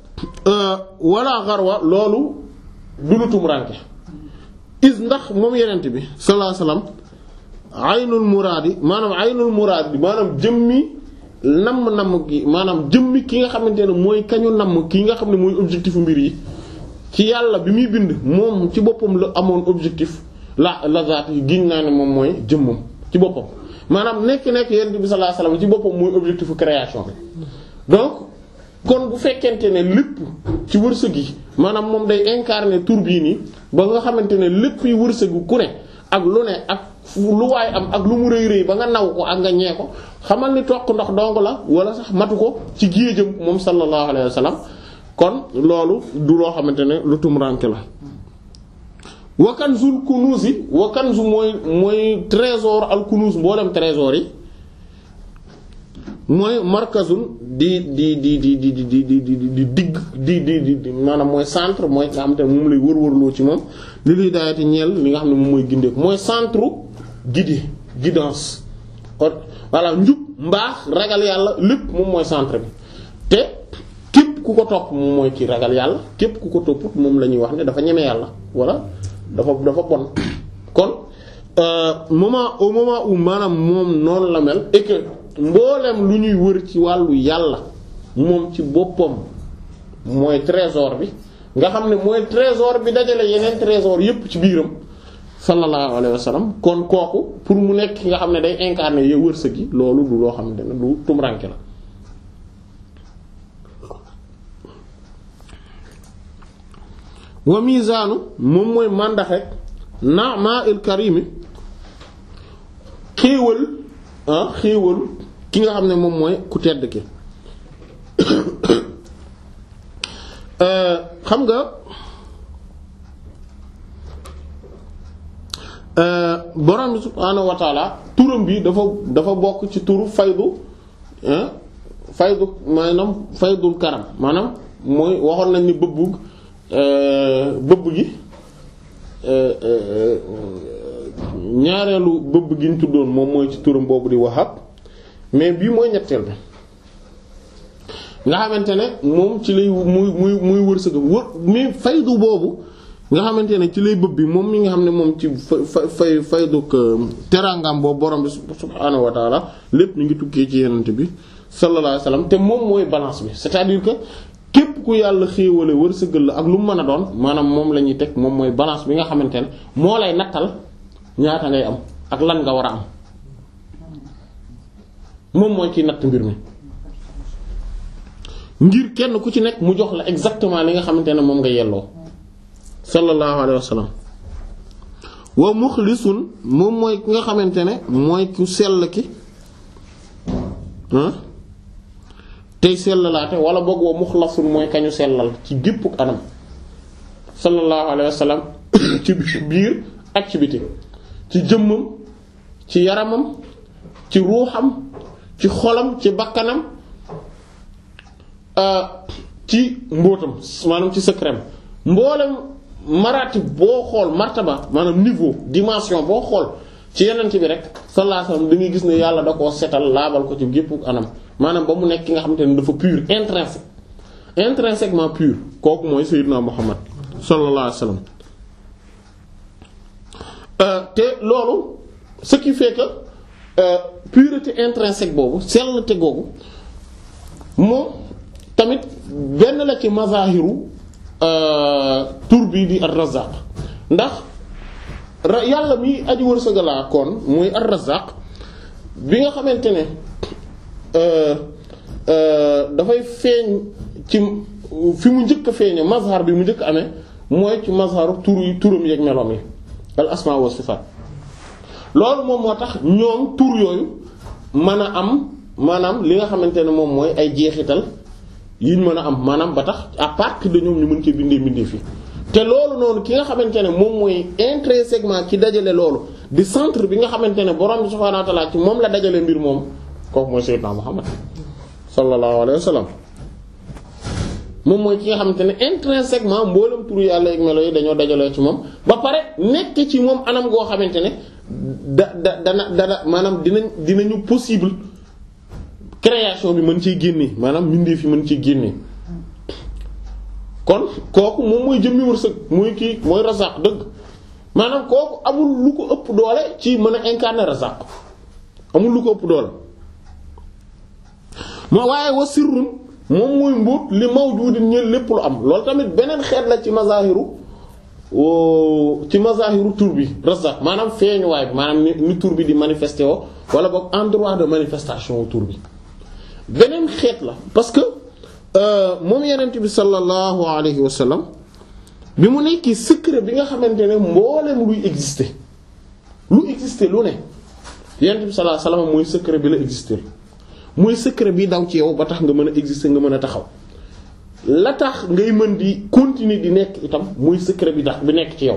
wala xarwa loolu du lu tumranke is ndax moom yenent bi sallallahu alayhi wa sallam aynul muraadi maanaam aynul muraadi maanaam jëmmi namm namm gi maanaam jëmmi ki nga xamante ne mooy kañu namm ki nga xam ne mooy objectif mbir yi ci yàlla bi muy bind moom ci boppam la amoon objectif la la zaat yi giñ naa ne moom mooy jëmmam ci boppam maanaam nekk-nekk yonent bi sallallahu alayhi wasallam ci boppam mooy objectifu création bi donc kon bu fekkente ne lépp ci wërsëg yi maanaam moom day incarner tur bii nii ba nga xamante ne lépp yi wërsëgu ku ne ak lu ne ak lu waay am ak lu mu rëy rëy ba nga naw ko ak nga ñee ko xamal ni toq ndox dong la wala sax matu ko ci géejam moom sallallahu alayhi wasallam kon loolu du loo xamante ne lu tumranke la wa kanzul kunuuzi wa kanzu mooy mooy trésor al kunuuz mboolem trésor yi mooy markazun di di di di di di di di di digg di di di maanaam mooy centre mooy nga xamante ne moom lay wër-wërloo ci moom li liy daayati ñeel li nga xam ne moom mooy gindeeku mooy centre guide guidance voilà njub mbaax ragal yàlla lépp moom mooy centre bi te képp ku ko topp moom mooy ci ragal yàlla képp ku ko topput moom la ñuy wax ne dafa ñeme yàlla wala dafa dafa bon kon moment au moment où maanaam moom noonu la mel et que mboolem lu ñuy wër ci wàllu yàlla moom ci boppam mooy trésor bi nga xam ne mooy trésor bi dajale yeneen trésor yépp ci biiram sallallahu alayhi wa sallam kon kooku pour mu nekk ki nga xam ne day incarner yow wërsëg yi loolu du loo xam ne du tumranke la wa mizaanu moom mooy màndax rek na'ma il karimi xéewal ah xéewal ki nga xam ne moom mooy ku tedd ki xam nga borom bi subhaanahu wa taala turam bi dafa dafa bokk ci turu faydu faydu maanaam faydul karam maanaam mooy waxoon nañ ni bëbbug bëbb gi ñaareelu bëbb gi ñu tuddoon moom mooy ci turam boobu di Wahhab mais bii mooy ñetteel bi nga xamante ne moom ci lay muy muy muy wërsëg wër mais faydu boobu nga xamante ne ci lay bëbb bi moom mi nga xam ne moom ci fay fay faydu teraangam boobu borom bi subhaanahu wa taala lépp ñu ngi tukkee ci yenente bi sallallahu alayhi wasallam te moom mooy balance bi c'est-à-dire que képp ku yàlla xéewale wërsëgal la ak lu mu mën a doon maanaam moom la ñuy teg moom mooy balance bi nga xamante ne moo lay nattal ñaata ngay am ak lan nga war a am moom mooy ciy natt mbir mi ngir kenn ku ci nekk mu jox la exactement li nga xamante ne moom nga yelloo sallallahu alayhi wa sallam wa muxlisun moom mooy ki nga xamante ne mooy ku sell ki tey sellalaate wala boog wa muxlasun mooy kañu sellal ci gépp anam sallallahu alayhi wa sallam ci biir ak ci biti ci jëmmam ci yaramam ci ruuxam ci xolam ci bakkanam ci mbóotam maanaam ci secret mboolem maratib boo xool martaba maanaam niveau dimension boo xool ci yenent bi rek sallallahu alayhi wasallam da ngay gis ne yàlla da koo setal laabal ko ci gépp anam maanaam ba mu nekk ki nga xamante ne dafa pur intrinsèque intrinsèquement pur kooku mooy sayyidina Muhammad sallallahu alayhi wasallam te loolu ce qui fait que pureté intrinsèque boobu sellte googu moom tamit benn la ci mazahiru tur bii di ar-Razzaq ndax yàlla mi aji wërsëgalaa kon muy ar-Razzaq bi nga xamante ne dafay feeñ ci fi mu njëkk a feeñe mazhar bi mu njëkk amee mooy ci mazharu tur yi turam yeeg meloom yi al asma wa sifat loolu moom moo tax ñoom tur yooyu mën a am maanaam li nga xamante ne moom mooy ay jeexital yiñ mën a am maanaam ba tax à partir de ñoom ñu mën cee bindee bindee fi te loolu noonu ki nga xamante ne moom mooy intrinsèquement ci dajale loolu di centre bi nga xamante ne borom subhaanahu wa ta'aala ci moom la dajale mbir moom kooku mooy sayyidna Muhammad sallallahu alayhi wa sallam moom mooy ki nga xamante ne intrinsèquement mboolem turu yàlla ak melo yi dañoo dajaloo ci moom ba pare nekk ci moom anam goo xamante ne da da dana dana maanaam dinañ dinañu possible création bi mën ciy génnee maanaam mbindeef fi mën ciy génnee kon kooku moom mooy jëmmi wërsëg mooy kii mooy razaq dëgg maanaam kooku amul lu ko ëpp doole ci mën a incarner razaq amul lu ko ëpp doole moo waaye wa sirrun moom mooy mbóot li mawjudin ñeel lépp lu am loolu tamit beneen xeet la ci mazahiru ci mazahiru tur bi Razzaq maanaam feeñuwaay bi maanaam ni, ni tur bi di manifesté woo wala boog endroit de manifestation tur bi beneen xeet la parce que euh, moom yenent bi sallallahu alayhi wa sallam bi mu nekki secret bi nga xamante ne mboolem luy exister lu exister lu ne yenent bi sallallahu alayhi wa sallam mooy secret bi la exister mooy secret bi daw ci yow ba tax nga mën a exister nga mën a taxaw la tax ngay mën di continuer di nekk itam muy secret bi tax bi nekk ci yow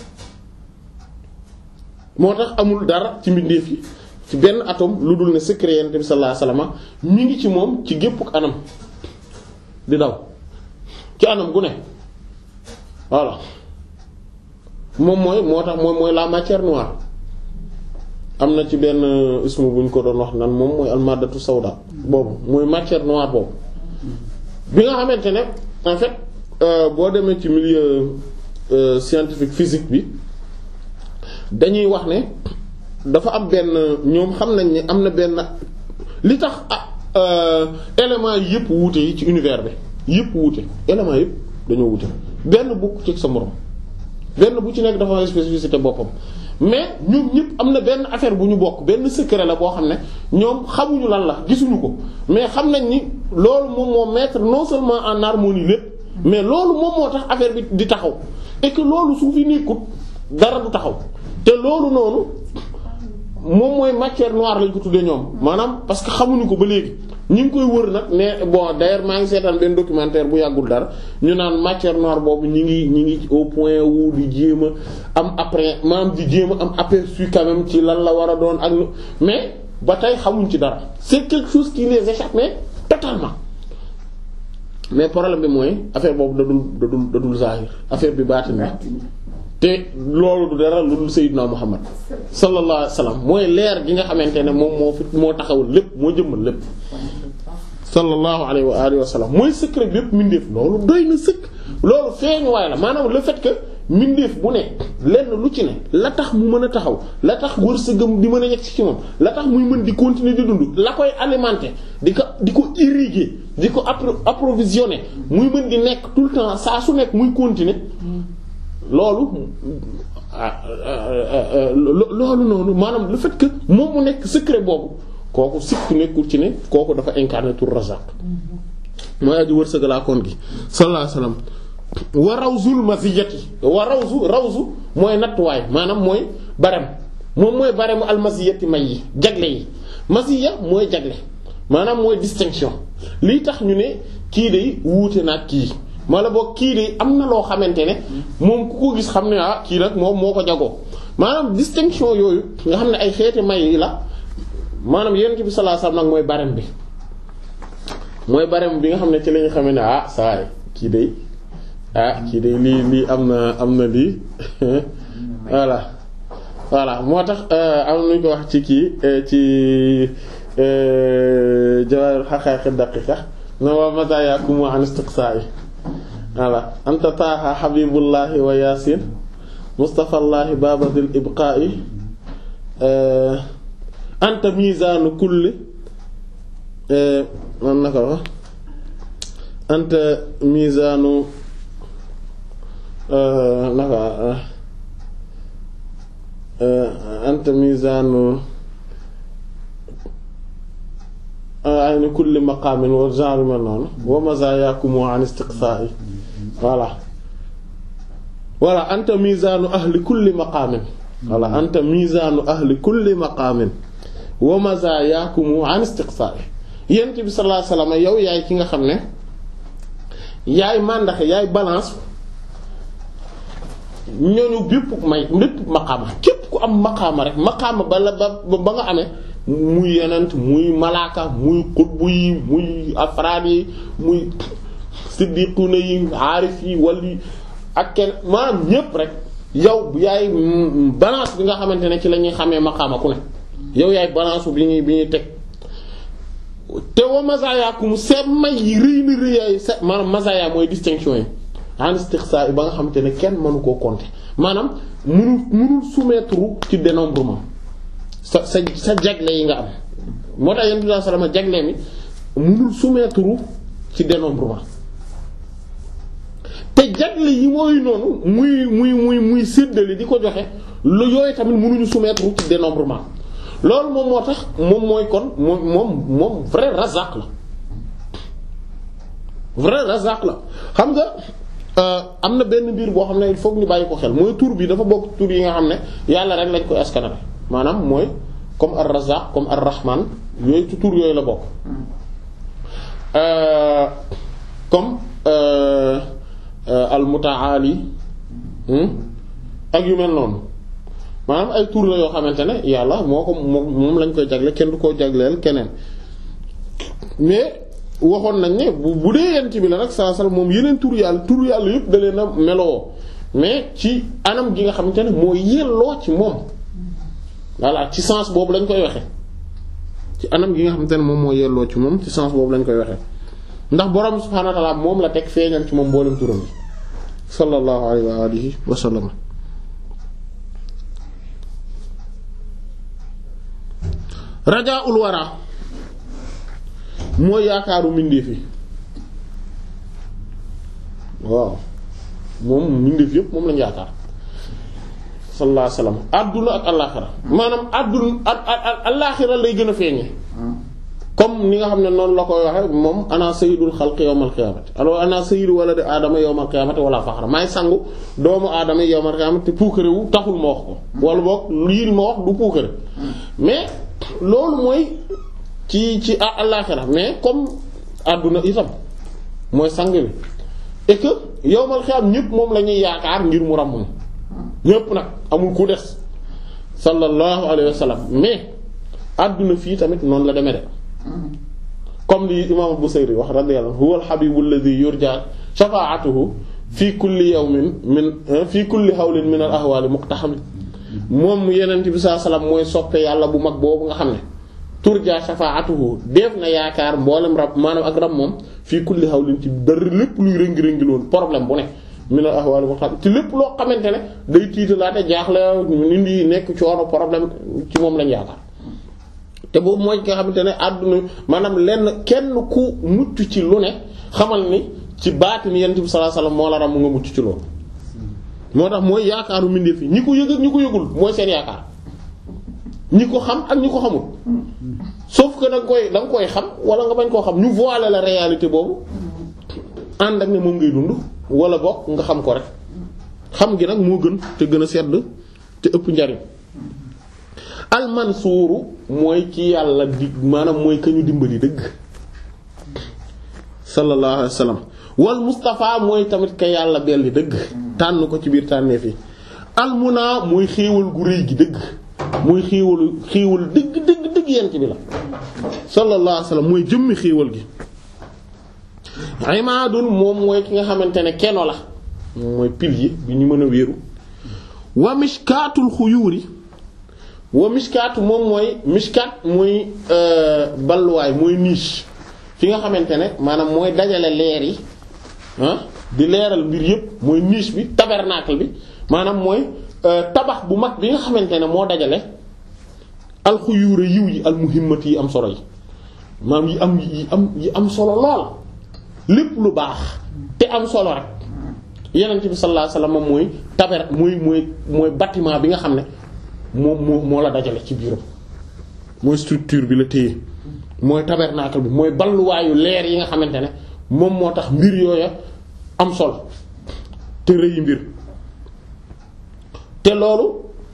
moo tax amul dara ci mbindeef yi ci benn atome lu dul ne secret yonent bi sallallahu alayhi wasallam mi ngi ci moom ci gépp anam di daw ci anam gu ne voilà moom mooy moo tax moom mooy la matière noire am na ci benn ismu bu ñu ko doon wax nan moom mooy almadatu sawda boobu mooy matière noire boobu bi nga xamante ne en fait euh, boo demee ci milieu euh, scientifique physique bi dañuy wax ne dafa am benn ñoom xam nañ ne am na benn li tax ah éléments yëpp wuute yi ci univers bi yëpp wuute éléments yëpp dañoo wuute benn bokk ci sa moroom benn bu ci nekk dafa am spécificité boppam mais ñoom ñëpp am na benn affaire bu ñu bokk benn secret la boo xam ne ñoom xamuñu lan la gisuñu ko mais xam nañ ni loolu moom moo mettre non seulement en harmonie lépp mais loolu moom moo tax affaire bi di taxaw et que loolu su fi nekkut dara du taxaw te loolu noonu moom mooy matière noire lañ ko tuddee ñoom maanaam parce que xamuñu ko ba léegi ñu ngi koy wër nag ne bon d'ailleurs maa ngi seetaan benn documentaire bu yàggul dara ñu naan matière noire boobu ñi ngi ñi ngi au point wu di jéem a am après maanaam di jéem a am aperçu quand même ci lan la war a doon ak mais ba tey xamuñ ci dara c'est quelque chose qui les échappe mais totalement mais problème bi mooy affaire boobu dadul dadul dadul zahir affaire bi baatin la te loolu du dara lu dul Sayyidina Muhammad sallallahu alayhi wa sallam mooy leer gi nga xamante ne moom moo fi moo taxawal lépp moo jëmmal lépp sallallahu alayhi wa alihi wa sallam mooy secret bi yépp mindeef loolu doy na sëkk loolu feeñu waay la maanaam le fait que mindeef bu ne lenn lu ci ne la tax mu mën a taxaw la tax wërsëgam di mën a yegg ci moom la tax muy mën di continuer di dund la koy alimenter di ko di ko irriguer di ko appro approvisionner muy mën di nekk tout le temps saa su nekk muy continuer loolu loolu noonu maanaam le fait que moom mu nekk secret boobu kooku sikk nekkul ci ne kooku dafa incarner tur Razzaq mooy aji wërsëgalaa koon gi sallallahu alayhi wasallam wa rawzul maziyati wa rawzu rawzu mooy nattuwaay maanaam mooy barem moom mooy baremu al maziyati may yi jagle yi maziya mooy jagle maanaam mooy distinction lii tax ñu ne kii day wuute na ak kii mala boog kii de am na loo xamante ne moom ku ko gis xam ne ah kii nag moom moo ko jagoo maanaam distinction yooyu nga xam ne ay xeeti may yi la maanaam Yonent bi sallallahu alayhi wasallam nag mooy barème bi mooy barème bi nga xam ne ci la ñu xamee ne ah saa kii de ah kii de lii lii am na am na lii voilà voilà moo tax am nañu ko wax ci kii ci Jawaahirul Haqaa'iq Daqiiqa na wa mazaayakum an istiqsaa'i voilà anta taaha habibullahi wa yasin mustafallahi babadil ibqa'i anta mizanu kulli man naka wax anta mizanu naka anta mizanu ayni kulli maqamin wa genre mel noonu wa mazaayakum an istiqsaa'i voilà voilà anta mizaanu ahli kulli maqaamin voilà anta mizaanu ahli kulli maqaamin wa mazaayakum an istiqsaa'i Yonent bi sallallahu alayhi wasallam yow yaay ki nga xam ne yaay màndaxe yaay balance ñooñu bépp may bépp maqaama képp ku am maqaama rek maqaama ba la ba ba nga amee muy yenent muy malaaka muy xutbu yi muy afraad yi muy siddiquna yi aarif yi wali ak kenn maanaam ñépp rek yow yaay balance bi nga xamante ne ci la ñuy xamee maqaama ku ne yow yaay balance bi ñuy bi ñuy teg te wa mazaayakum seen may yi rëy na rëyaay sa maanaam mazaaya mooy distinction yi en istiqsa ba nga xamante ne kenn mënu koo compter maanaam mënul mënul soumettre ci dénombrement sa sa sa jagle yi nga am moo tax Yonent bi sallallahu alayhi wasallam jagle mi mënul soumettre ci dénombrement te jagle yi mooy noonu muy muy muy muy séddale di ko joxe lu yooyu tamit mënuñu soumettre ci dénombrement loolu moom moo tax moom mooy kon moom moom moom vrai razaq la vrai razaq la xam nga am na benn mbir boo xam ne il faut ñu bàyyi ko xel mooy tur bi dafa bokk tur yi nga xam ne yàlla rek lañ koy askanale maanaam mooy comme ar-Razzaq comme ar-Rahman yooyu ci tur yooyu la bokk comme al-Muta'ali ak yu mel noonu maanaam ay tur la yoo xamante ne yàlla moo ko moom lañ koy jagle kenn du koo jagleel keneen mais waxoon nañ ne bu bu dee yent bi la nag saa sal moom yeneen tur yàlla tur yàlla yëpp da leen a meloo mais ci anam gi nga xamante ne moo yelloo ci moom voilà ci sens boobu lañ koy waxe ci anam gi nga xamante ne moom moo yelloo ci moom ci sens boobu lañ koy waxe ndax borom subhaanahu wa ta'ala moom la teg feeñal ci moom mboolem turam bi sallallahu alayhi wa alihi wa sallam rajaa'ul wara mooy yaakaaru mbindeef yi waaw moom mbindeef yépp moom lañu yaakaar sallallahu alayhi wasallam adduna ak allaaxira maanaam adduna allaaxira lay gën a feeñe comme ni nga xam ne noonu la koy waxe moom ana sayyidul xalqi yawmal qiyaamati alors ana sayyidu waladi aadama yawmal qiyaamati wala faxra maay sangu doomu aadama yawmal qiyaamati te puukare wu taxul ma wax ko wala boog lii ma wax du puukare mais loolu mooy ci ci àllaxira mais comme àdduna itam mooy sang bi et que yawmal xiyaam ñëpp moom la ñuy yaakaar ngir mu ràmm ñëpp nag amul ku des sallallahu alayhi wa sallam mais àdduna fii tamit noonu la demee de comme li imaam Busayri wax radiyallahu anhu huwa al-habibu alladhi yurja shafa'atuhu fi kulli yawmin min fi kulli hawlin min al-ahwali muqtaham moom yeneen bi sallallahu alayhi wa sallam mooy soppe yàlla bu mag boobu nga xam ne turja shafaatuhu def na yaakaar mboolem rab maanaam ak rab moom fii kulli hawlin ci dara lépp luy rëngi-rëngi loolu problème bu ne mina ahwaal moo xam ci lépp loo xamante ne day tiitalaate jaaxle nit ñi nekk coono problème ci moom lañ yaakaar te boobu mooy nga xamante ne àdduna maanaam lenn kenn ku mucc ci lu ne xamal ni ci baatin Yonent bi sallallahu alayhi wasallam moo la ram mu nga mucc ci loolu moo tax mooy yaakaaru mbindeef yi ñi ko yëg ak ñi ko yëgul mooy seen yaakaar ñi ko xam ak ñi ko xamul sauf que da nga koy da nga koy xam wala nga bañ koo xam ñu voiler la réalité boobu ànd ak ne moom ngay dund wala bokk nga xam ko rek xam gi nag moo gën te gën a sedd te ëpp njariñ almansuuru mooy ci yàlla di maanaam mooy ka ñu dimbali dëgg sallallahu alayhi wa sallam wal Mustafa mooy tamit ka yàlla belli dëgg tànn ko ci biir tànneef yi almuna mooy xéewal gu rëy gi dëgg mooy xéewalu xéewal dëgg dëgg dëgg yent bi la sallallahu alayhi wa sallam mooy jëmmi xéewal gi imaadun moom mooy ki nga xamante ne keno la mooy pilier bi ñu mën a wéeru wa mishkaatul xuyuuri wa mishkaatu moom mooy mishkaat mooy balluwaay mooy niche fi nga xamante ne maanaam mooy dajale leer yi ah di leeral mbir yépp mooy niche bi tabernacle bi maanaam mooy tabax bu mag bi nga xamante ne moo dajale alxuyuura yiw yi almuhimmat yi am solo yi maanaam yi am yi am yi am solo lool lépp lu baax te am solo rek Yonent bi sallallahu alayhi wasallam mooy taber mooy mooy mooy bâtiment bi nga xam ne moom moo moo la dajale ci biiram mooy structure bi la téye mooy tabernacle bi mooy balluwaayu leer yi nga xamante ne moom moo tax mbir yooya am solo te rëyi mbir te loolu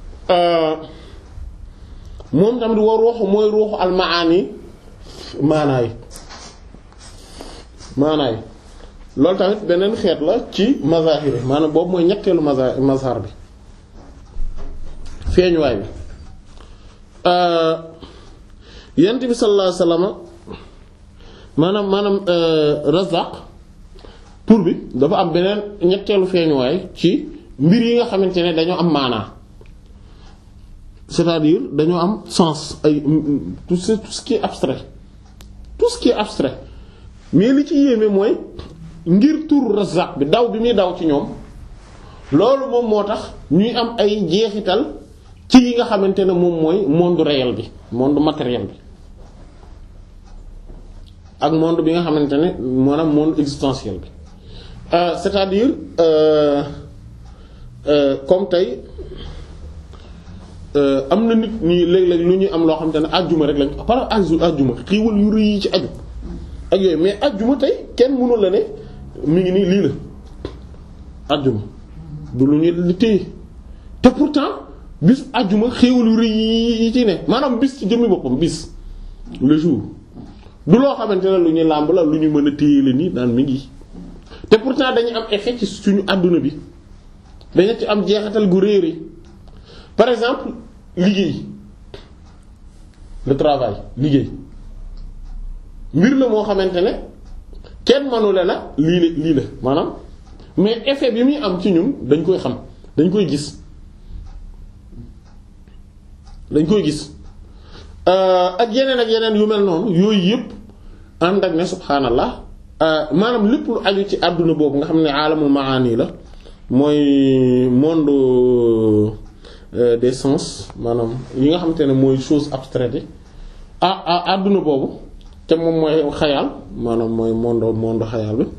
moom tamit war ruuxu mooy ruuxu almaani maanaay maanaay loolu tamit beneen xeet la ci mazahir maanaam boobu mooy ñetteelu maza mazhar bi feeñuwaay bi yent bi sallallahu alayhi wasallam maanaam maanaam razaq pour bi dafa am beneen ñetteelu feeñuwaay ci mbir yi nga xamante ne dañoo am maanaa c'est-à-dire dañoo am sens ay tout ce tout ce qui est abstrait tout ce qui est abstrait mais li ci yéeme mooy ngir tur razaq bi daw bi muy daw ci ñoom loolu moom moo tax ñuy am ay jeexital ci yi nga xamante ne moom mooy monde réel bi monde matériel bi ak monde bi nga xamante ne maanaam monde existentiel bi euh, c'est-à-dire euh, euh, comme tey euh, am na nit ñi léeg-léeg lu ñuy am loo xam te ne àjjuma rek lañ par àjjuma xiiwal yu rëy yi ci aju ak yooyu mais àjjuma tey kenn mënul la ne mi ngi nii lii la àjjuma du lu ñuy li téye te pourtant bis àjjuma xéewal yu rëy yi ci ne maanaam bis ci jëmmi boppam bis le jour du loo xamante ne lu ñuy làmb la lu ñu mën a téye la nii daan mi ngi te pourtant dañuy am effet ci suñu àdduna bi dañu ci am jeexital gu réeri par exemple liggéey le travail liggéey mbir la moo xamante ne kenn mënu la na lii la lii la maanaam mais effet bi muy am ci ñun dañ koy xam dañ koy gis dañ koy gis ak yeneen ak yeneen yu mel noonu yooyu yëpp ànd ak ne subhaanallah maanaam lépp lu aju ci àdduna boobu nga xam ne alamul maani la mooy monde des sens maanaam yi nga xamante ne mooy chose abstraite yi ah àdduna boobu te moom mooy xayaal maanaam mooy monde monde xayaal bi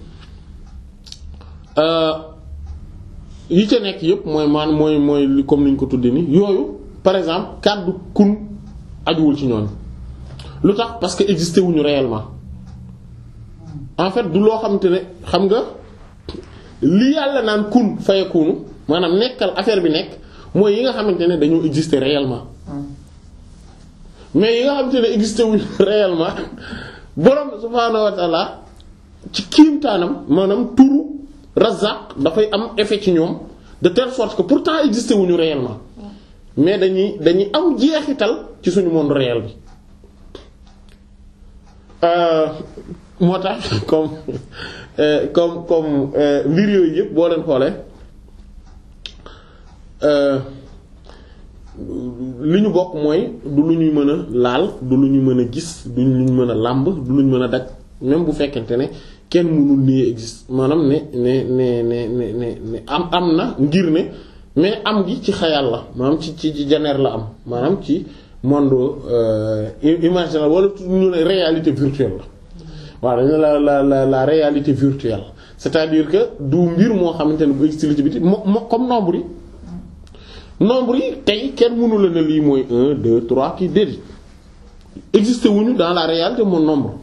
yi ca nekk yëpp mooy maan mooy mooy comme ni ñu ko tuddee ni yooyu par exemple kàddu kun ajuwul ci ñooñu lu tax parce que existé wuñu réellement en fait du loo xamante ne xam nga li yàlla naan kun fayakunu maanaam nekkal affaire bi nekk mooy yi nga xamante ne dañoo exister réellement mais yi nga xamante ne existé wuñu réellement borom subhaanahu wa ta'ala ci kiimtaanam maanaam turu Razzaq dafay am effet ci ñoom de telle sorte que pourtant existé wuñu réellement mais dañuy dañuy am jeexital ci suñu monde réel bi moo tax comme comme comme mbir yooyu yëpp boo leen xoolee li ñu bokk mooy du lu ñuy mën a laal du lu ñu mën a gis du lu ñu mën a làmb du lu ñu mën a daj même bu fekkente ne kenn mënul nee existe maanaam ne ne ne ne ne ne am am na ngir ne mais am gi ci xayal la maanaam ci ci ci janeer la am maanaam ci monde imaginaire wala ñu ne réalité virtuelle la waaw dañu la la la la réalité virtuelle c'est-à-dire que du mbir moo xamante ne bu existé ci biti mo mo comme nombre yi nombre yi tey kenn mënu la ne lii mooy un deux trois kii déedéet existé wuñu dans la réalité mon nombre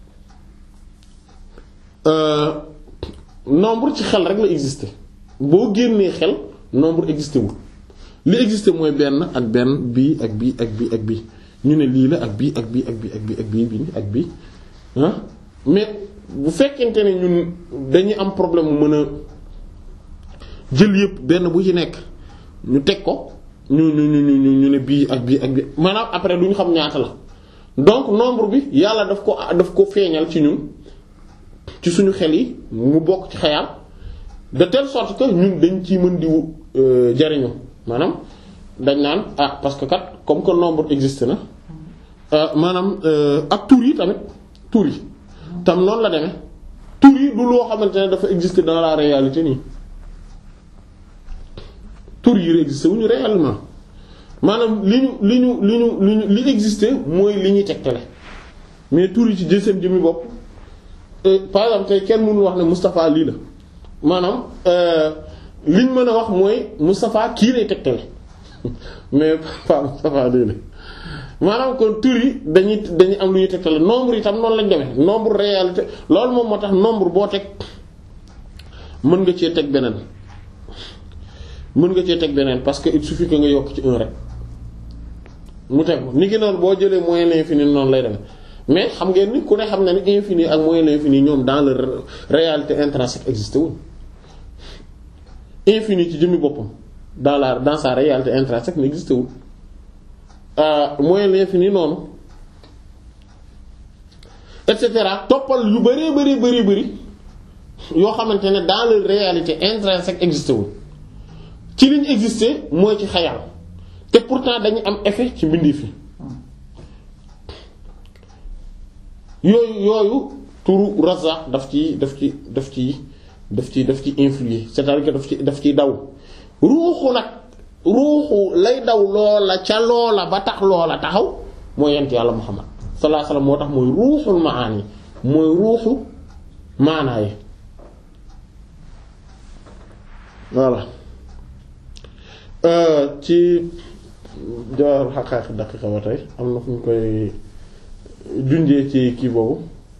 euh, nombre ci xel rek la existé boo génnee xel nombre existé wul li existé mooy benn ak benn bii ak bii ak bii ak bii ñu ne lii la ak bii ak bii ak bii ak bii ak bii bii ak bii ah mais bu fekkente ne ñun dañuy am problème mu mën a jël yëpp benn bu ci nekk ñu teg ko ñu ñu ñu ñu ñu ne bii ak bii ak bii maanaam après du ñu xam ñaata la donc nombre bi yàlla daf ko daf ko feeñal ci ñun ci suñu xel yi mu bokk ci xayaal de telle sorte que ñun dañ ciy mën di jariñu maanaam dañ naan ah parce que kat comme que nombre existe na maanaam ak tur yi tamit tur yi tam noonu la demee tur yi du loo xamante ne dafa exister dans la réalité nii tur yi exister wuñu réellement maanaam li ñu li ñu li ñu li ñu li exister mooy li ñuy tegtale mais tur yi ci jësem jëmi bopp par exemple tey kenn mënul wax ne Moustapha lii la maanaam liñ mën a wax mooy Moustapha kii lay tegtale mais pas Moustapha lii la maanaam kon tur yi dañuy dañuy am lu ñuy tegtale nombre yi tam noonu lañ demee nombre réalité loolu moom moo tax nombre boo teg mën nga cee teg beneen mën nga cee teg beneen parce que il suffit que nga yokk ci un rek mu teg ni ki noonu boo jëlee moyen l'infini noonu lay demee mais xam ngeen ni ku ne xam na ni infini ak moyen l'infini ñoom dans la réalité intrinsèque existé wul infini ci jëmmi boppam dans la dans sa réalité intrinsèque n'existé wul moyen l'infini noonu et cetera toppal yu bari bari bari bari yoo xamante ne dans la réalité intrinsèque existé wul ci liñ existé mooy ci xayal te pourtant dañu am effet ci mbindeef yi yooyu yooyu turu Razzaq daf ci daf ci daf ci daf ci daf ci influer c'est-à-dire que daf ci daf ciy daw ruuxu nag ruuxu lay daw loola ca loola ba tax loola taxaw mooy yent yàlla Muhammad sallallahu alayhi wasallam moo tax mooy ruuxul maani mooy ruuxu maanaa yi voilà ci Jawahirul Haqaa'iq daqiiqa ba tey am na fu ñu koy junjee ci kii boobu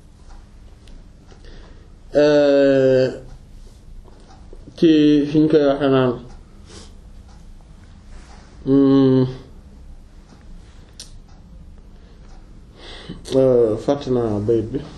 ci fi ñu koy waxee naan fàtt naa bayit bi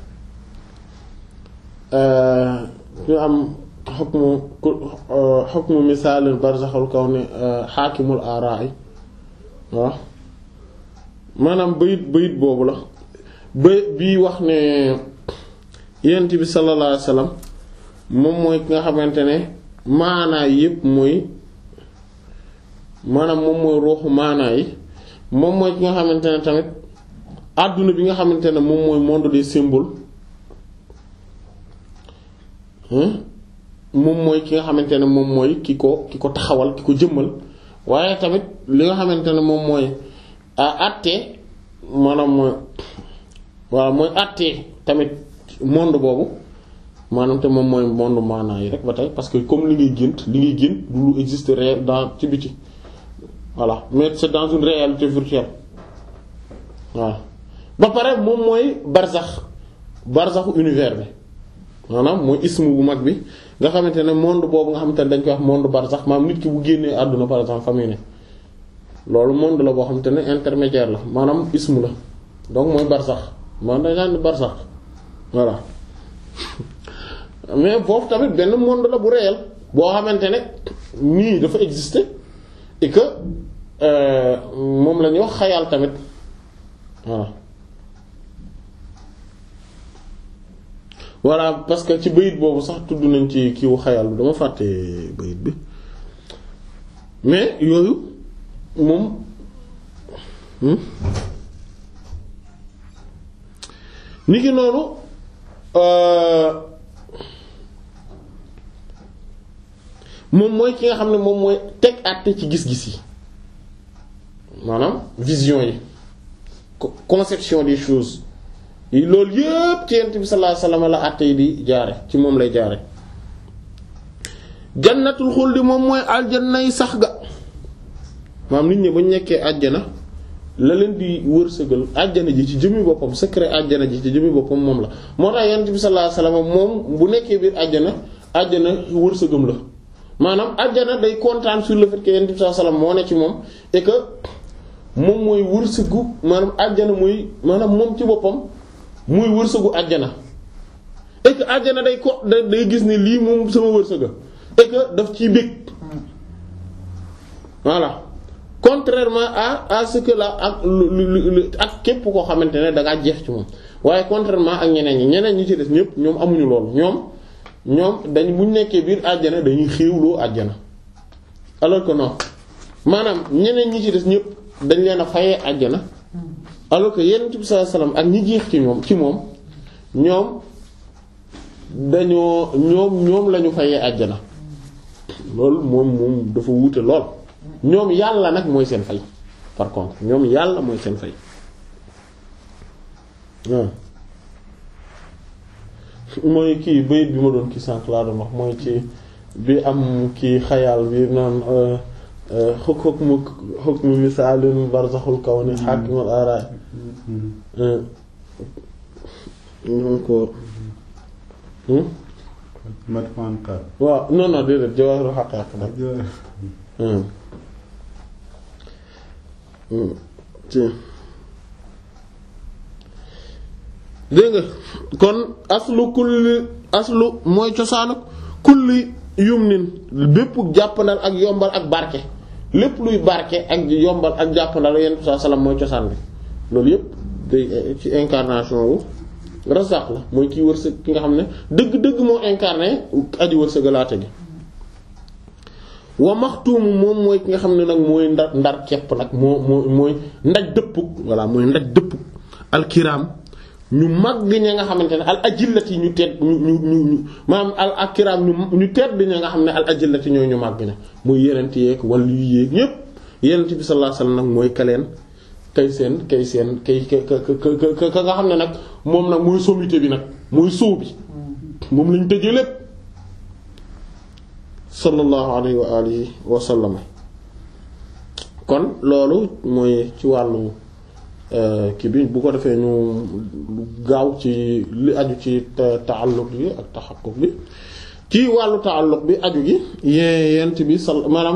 ñu am xukmu xukmu misaalin barzaxul kawni xaakimul aaraay waaw maanaam bayit bayit boobu la bayit bii wax ne yonent bi sallallahu alayhi wasallam moom mooy ki nga xamante ne maanaa yépp mooy maanaam moom mooy ruuxu maanaa yi moom mooy ki nga xamante ne tamit àdduna bi nga xamante ne moom mooy monde des symboles moom mooy ki nga xamante ne moom mooy ki ko ki ko taxawal ki ko jëmmal waaye tamit li nga xamante ne moom mooy àtte maanaam mooy voilà mooy àtte tamit monde boobu maanaam te moom mooy monde maanaa yi rek ba tey parce que comme li ngay gént li ngay gént du lu existe réel dans ci biti voilà mais c'est dans une réalité virtuelle waaw ba pare moom mooy barzax barzaxu univers bi maanaam mooy ismu bu mag bi nga xamante ne monde boobu nga xamante ne dañ koy wax monde barzax maanaam nit ki bu génnee àdduna par exemple famille ne loolu monde la boo xamante ne intermédiaire la maanaam ismu la donc mooy barzax maanaam dañ naan barzax voilà mais foofu tamit benn monde la bu réel boo xamante ne nii dafa exister et que moom la ñuy wax xayaal tamit voilà voilà parce que ci bayit boobu sax tudd nañ ci kiiwu xayal bi dama fàtte bayit bi mais yooyu moom ni ki noonu moom mooy ki nga xam ne moom mooy teg àtte ci gis-gis yi maanaam vision yi conception des choses loolu yëpp ci yonent bi sallallahu alayhi wasallam la àtte yi di jaare ci moom lay jaare jannatul xuldi moom mooy aljanna yi sax ga maanaam nit ñi ba ñu nekkee àjjana la leen di wërsëgal àjjana ji ci jëmmi boppam secret àjjana ji ci jëmmi boppam moom la moo tax yonent bi sallallahu alayhi wasallam moom bu nekkee biir àjjana àjjana wërsëgam la maanaam àjjana day kontaan sur le fait que yonent bi sallallahu alayhi wasallam moo ne ci moom et que moom mooy wërsëgu maanaam àjjana muy maanaam moom ci boppam muy wërsëgu àjjana et que àjjana day ko day gis ne lii moom sama wërsëga et que daf ciy bég voilà contrairement à à ce que là ak lu ak képp koo xamante ne da ngaa jeex ci moom waaye contrairement ak ñeneen ñi ñeneen ñi ci des ñëpp ñoom amuñu loolu ñoom ñoom dañ bu ñu nekkee biir àjjana dañuy xéewloo àjjana alors que non maanaam ñeneen ñi ci des ñëpp dañ leen a fayee àjjana alors que Yonent bi sallallahu alayhi wasallam ak ñi jeex ci ñoom ci moom ñoom dañoo ñoom ñoom lañu fayee àjjana loolu moom moom dafa wuute lool ñoom yàlla nag mooy seen fay par contre ñoom yàlla mooy seen fay waaw mooy kii bayit bi ma doon kii sànq laa doon wax mooy ci bi am kii xayaal bi naan xuk xukmu xukmu misaalin barzaxul kawni xaakimul aaraay ñu ko waaw non non déedéet Jawaahirul Haqaa'iq dégg nga kon aslu kulli aslu mooy cosaanu kulli yumnin bépp jàppandal ak yombal ak barke lépp luy barke ak yombal ak jàppandal Yonent bi sallallahu alayhi wasallam mooy cosaan bi loolu yépp day ci incarnation wu Razaq la mooy kii wërsëg ki nga xam ne dëgg-dëgg moo incarné aji wërsëgalaate gi wa maxtuum moom mooy ki nga xam ne nag mooy ndar ndar kepp nag moo moo mooy ndaj dëppug voilà mooy ndaj dëppug alkiram ñu màgg ña nga xamante ne al ajillati ñu tedd ñu ñu ñu maanaam al akram ñu ñu tedd ña nga xam ne al ajillati ñooy ñu màgg ña muy yenent yeeg wala yu yéeg ñépp yenent bi sallallahu alayhi wasallam nag mooy kaleen kay seen kay seen kay ka ka ka nga xam ne nag moom nag mooy sommité bi nag mooy sóo bi moom lañ tëjee lépp sallallahu alayhi wa alihi wa sallam. kon loolu mooy ci wàllu kii bi bu ko defee ñu gaaw ci li aju ci taalluq bi ak taxaqquq bi ci wàllu taalluq bi aju gi yent bi sal maanaam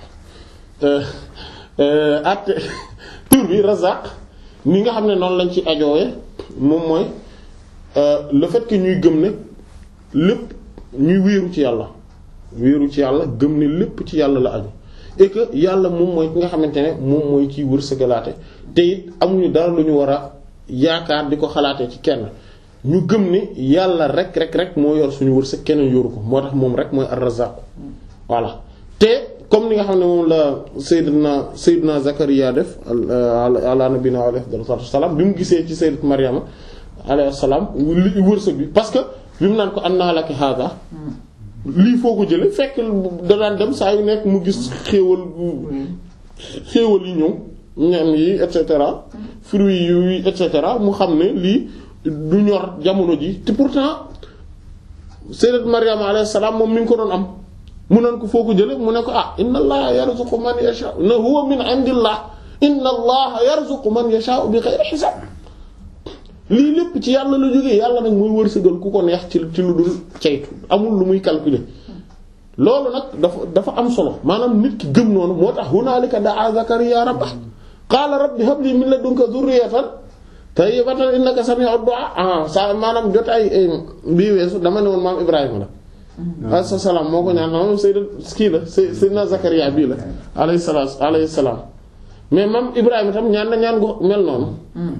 at tur bi Razaq ni nga xam ne noonu lañ ci ajoowee moom mooy le fait que ñuy gëm ne lépp ñuy wéeru ci yàlla wéeru ci yàlla gëm ne lépp ci yàlla la aju et que yàlla moom mooy ki nga xamante ne moom mooy ciy wërsëgalaate te it amuñu dara lu ñu war a yaakaar di ko xalaatee ci kenn ñu gëm ni yàlla rek rek rek moo yor suñu wërsëg keneen yoru ko moo tax moom rek mooy ar-Razzaq voilà te comme ni nga xam ne moom la Seydina Seydina Zakariya def ala nabina alayhi salaam bi mu gisee ci Sayyidat Maryama alayhi salaam li wërsëg bi parce que bi mu naan ko anna laki hadha lii foo ko jële fekk da daan dem saa yu nekk mu gis xéewal xéewal yi ñëw ñam yi et cetera fruits yi et cetera mu xam ne lii du ñor jamono ji te pourtant Sayyidat Maryam alayhi salaam moom mi ngi ko doon am mu naan ko foo ko jële mu ne ko ah inna allaha yarzuqu man yasha na huwa min indillah inna allaha yarzuqu man yasha bi ghayri hisab lii lépp ci yàlla la jógee yàlla nag muy wërsëgal ku ko neex ci ci lu dul ceytu amul lu muy calculer loolu nag dafa dafa am solo maanaam nit ki gëm noonu moo tax hunaalika daa Zakariya rabbah qaala rabbi habli min ladunka dhurriyatan tayyibatan innaka sami'ud du'a ah sa maanaam jotaay bii weesu dama ne woon maam Ibrahima la alayhi salaam moo ko ñaan maam Seydina kii la Seydina Zakariya bii la alayhi salaam alayhi salaam mais maam Ibrahima tam ñaan na ñaan gu mel noonu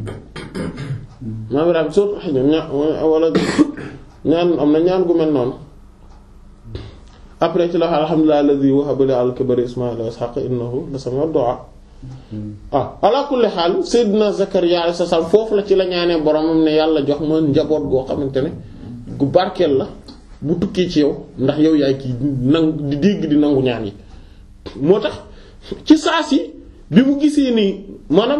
maam Ibrahima surtout xëy na ña wala ñaan am na ñaan gu mel noonu après ci la alhamdulillahi alladhi wahaba li al-kibari isma'ila wa ishaqa innahu la sami'ud du'a ah ala kulli haal Seydina Zakariya alayhi salaam foofu la ci la ñaanee boromam ne yàlla jox ma njaboot goo xamante ne gu barkeel la bu tukkee ci yow ndax yow yaay kii nangu di dégg di nangu ñaan yi moo tax ci saa si bi mu gisee nii maanaam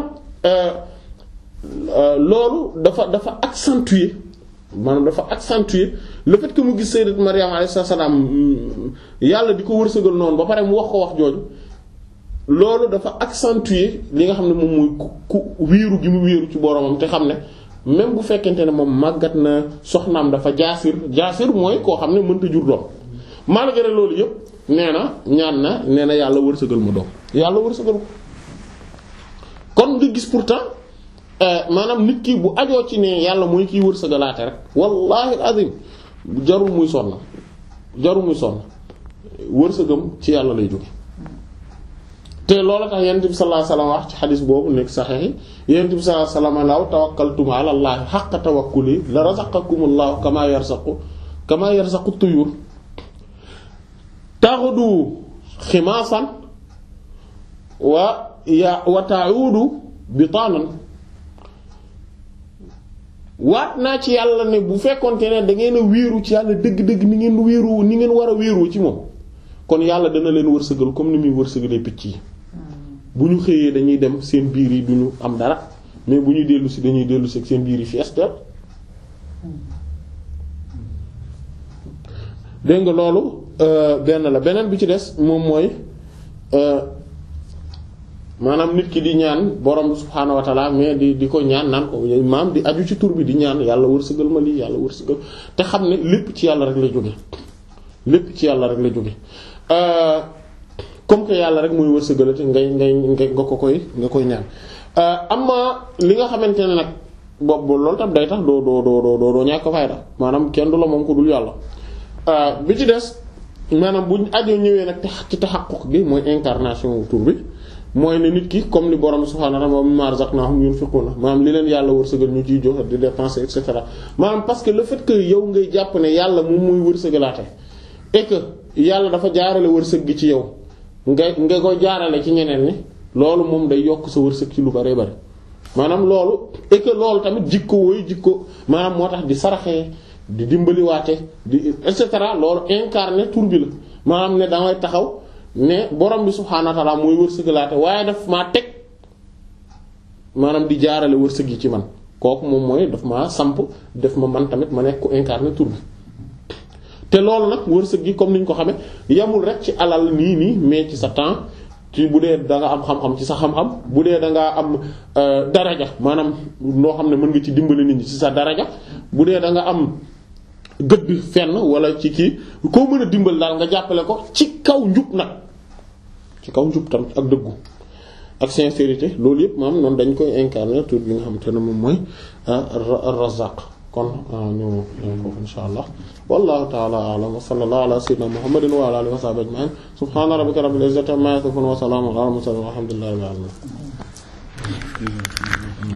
loolu dafa dafa accentuer maanaam dafa accentuer le fait que mu gis Sayyidat Maryam alayhi salaam yàlla di ko wërsëgal noonu ba pare mu wax ko wax jooju loolu dafa accentuer li nga xam ne moom mooy ku ku wéeru gi mu wéeru ci boromam te xam ne même bu fekkente ne moom màggat na soxnaam dafa jaasir jaasir mooy koo xam ne mënta jur doom malgré loolu yëpp nee na ñaan na nee na yàlla wërsëgal ma doom yàlla wërsëgal ko kon nga gis pourtant maanaam nit ki bu ajoo ci ne yàlla mooy kiy wërsëgalaate rek wallahi azim jarul muy sonn jarul muy sonn wërsëgam ci yàlla lay jóge te loolu tax yonent bi sallallahu alayhi wasallam wax ci xadis boobu nekk saxiix yonent bi sallallahu alayhi wasallam law tawakkaltum ala allahi haqqa tawakkuli la razaqakumullahu kama yarsaqu kama yarsaqu tuyur taghdu ximaasan wa ya wa ta'udu bitaanan waat naa ci yàlla ne bu fekkonte ne da ngeen a wéeru ci yàlla dëgg-dëgg ni ngeen wéeru ni ngeen war a wéeru ci moom kon yàlla dana leen wërsëgal comme ni muy wërsëgalee picc yi bu ñu xëyee dañuy dem seen biir yi duñu am dara mais bu ñuy dellu si dañuy dellu si ak seen biir yi fi esteel dégg nga loolu benn la beneen bi ci des moom mooy maanaam nit ki di ñaan borom subhaanahu wa ta'ala mais di di ko ñaan naan ko maam di aju ci tur bi di ñaan yàlla wërsëgal ma lii yàlla wërsëgal te xam ne lépp ci yàlla rek la jóge lépp ci yàlla rek la jóge comme que yàlla rek mooy wërsëgalate ngay ngay ngay nga ko koy nga koy ñaan amma li nga xamante ne nag boobu loolu tam day tax doo doo doo doo doo ñàkk fayda maanaam kenn du la moom ko dul yàlla bi ci des maanaam bu aju ñëwee nag ci taxaqquq gi mooy incarnation tur bi mooy ne nit ki comme li borom subhaanahu wa ta'aala wa mimmaa razaqnaahum yunfiquuna maanaam li leen yàlla wërsëgal ñu ciy joxe di dépenser et cetera maanaam parce que le fait que yow ngay jàpp ne yàlla moom mooy wërsëgalaate et que yàlla dafa jaarale wërsëg gi ci yow nga nga koy jaarale ci ñeneen ni loolu moom day yokk sa wërsëg ci lu bare bare maanaam loolu et que loolu tamit jikko wooyu jikko maanaam moo tax di saraxee di dimbaliwaate di et cetera loolu incarné tur bi la maanaam ne dangay taxaw ne borom bi subhaanahu wa ta'aala mooy wërsëgalaate waaye daf maa teg maanaam di jaarale wërsëg yi ci man kooku moom mooy daf maa samp def ma man tamit ma nekk ko incarné tur bi te loolu nag wërsëg gi comme ni ñu ko xamee yamul rek ci alal nii nii mais ci sa temps ci bu dee da nga am xam-xam ci sa xam-xam bu dee da ngaa am daraja maanaam loo xam ne mën nga ci dimbali nit ñi ci sa daraja bu dee da nga am gëdd fenn wala ci kii koo mën a dimbal daal nga jàppale ko ci kaw njub nag ci kaw njub tam ak dëggu ak sincérité loolu yëpp maam noonu dañ koy incarner tur bi nga xamante ne moom mooy ar-Razzaq kon ñu foofu insha allah wallahu ta'ala a'lam wa sallallahu ala sayyidina muhammadin wa ala alihi wa sahbihi ajma'in subhana rabbika rabbil izzati amma yasifun wa salamun ala al mursalin walhamdulillahi rabbil alamin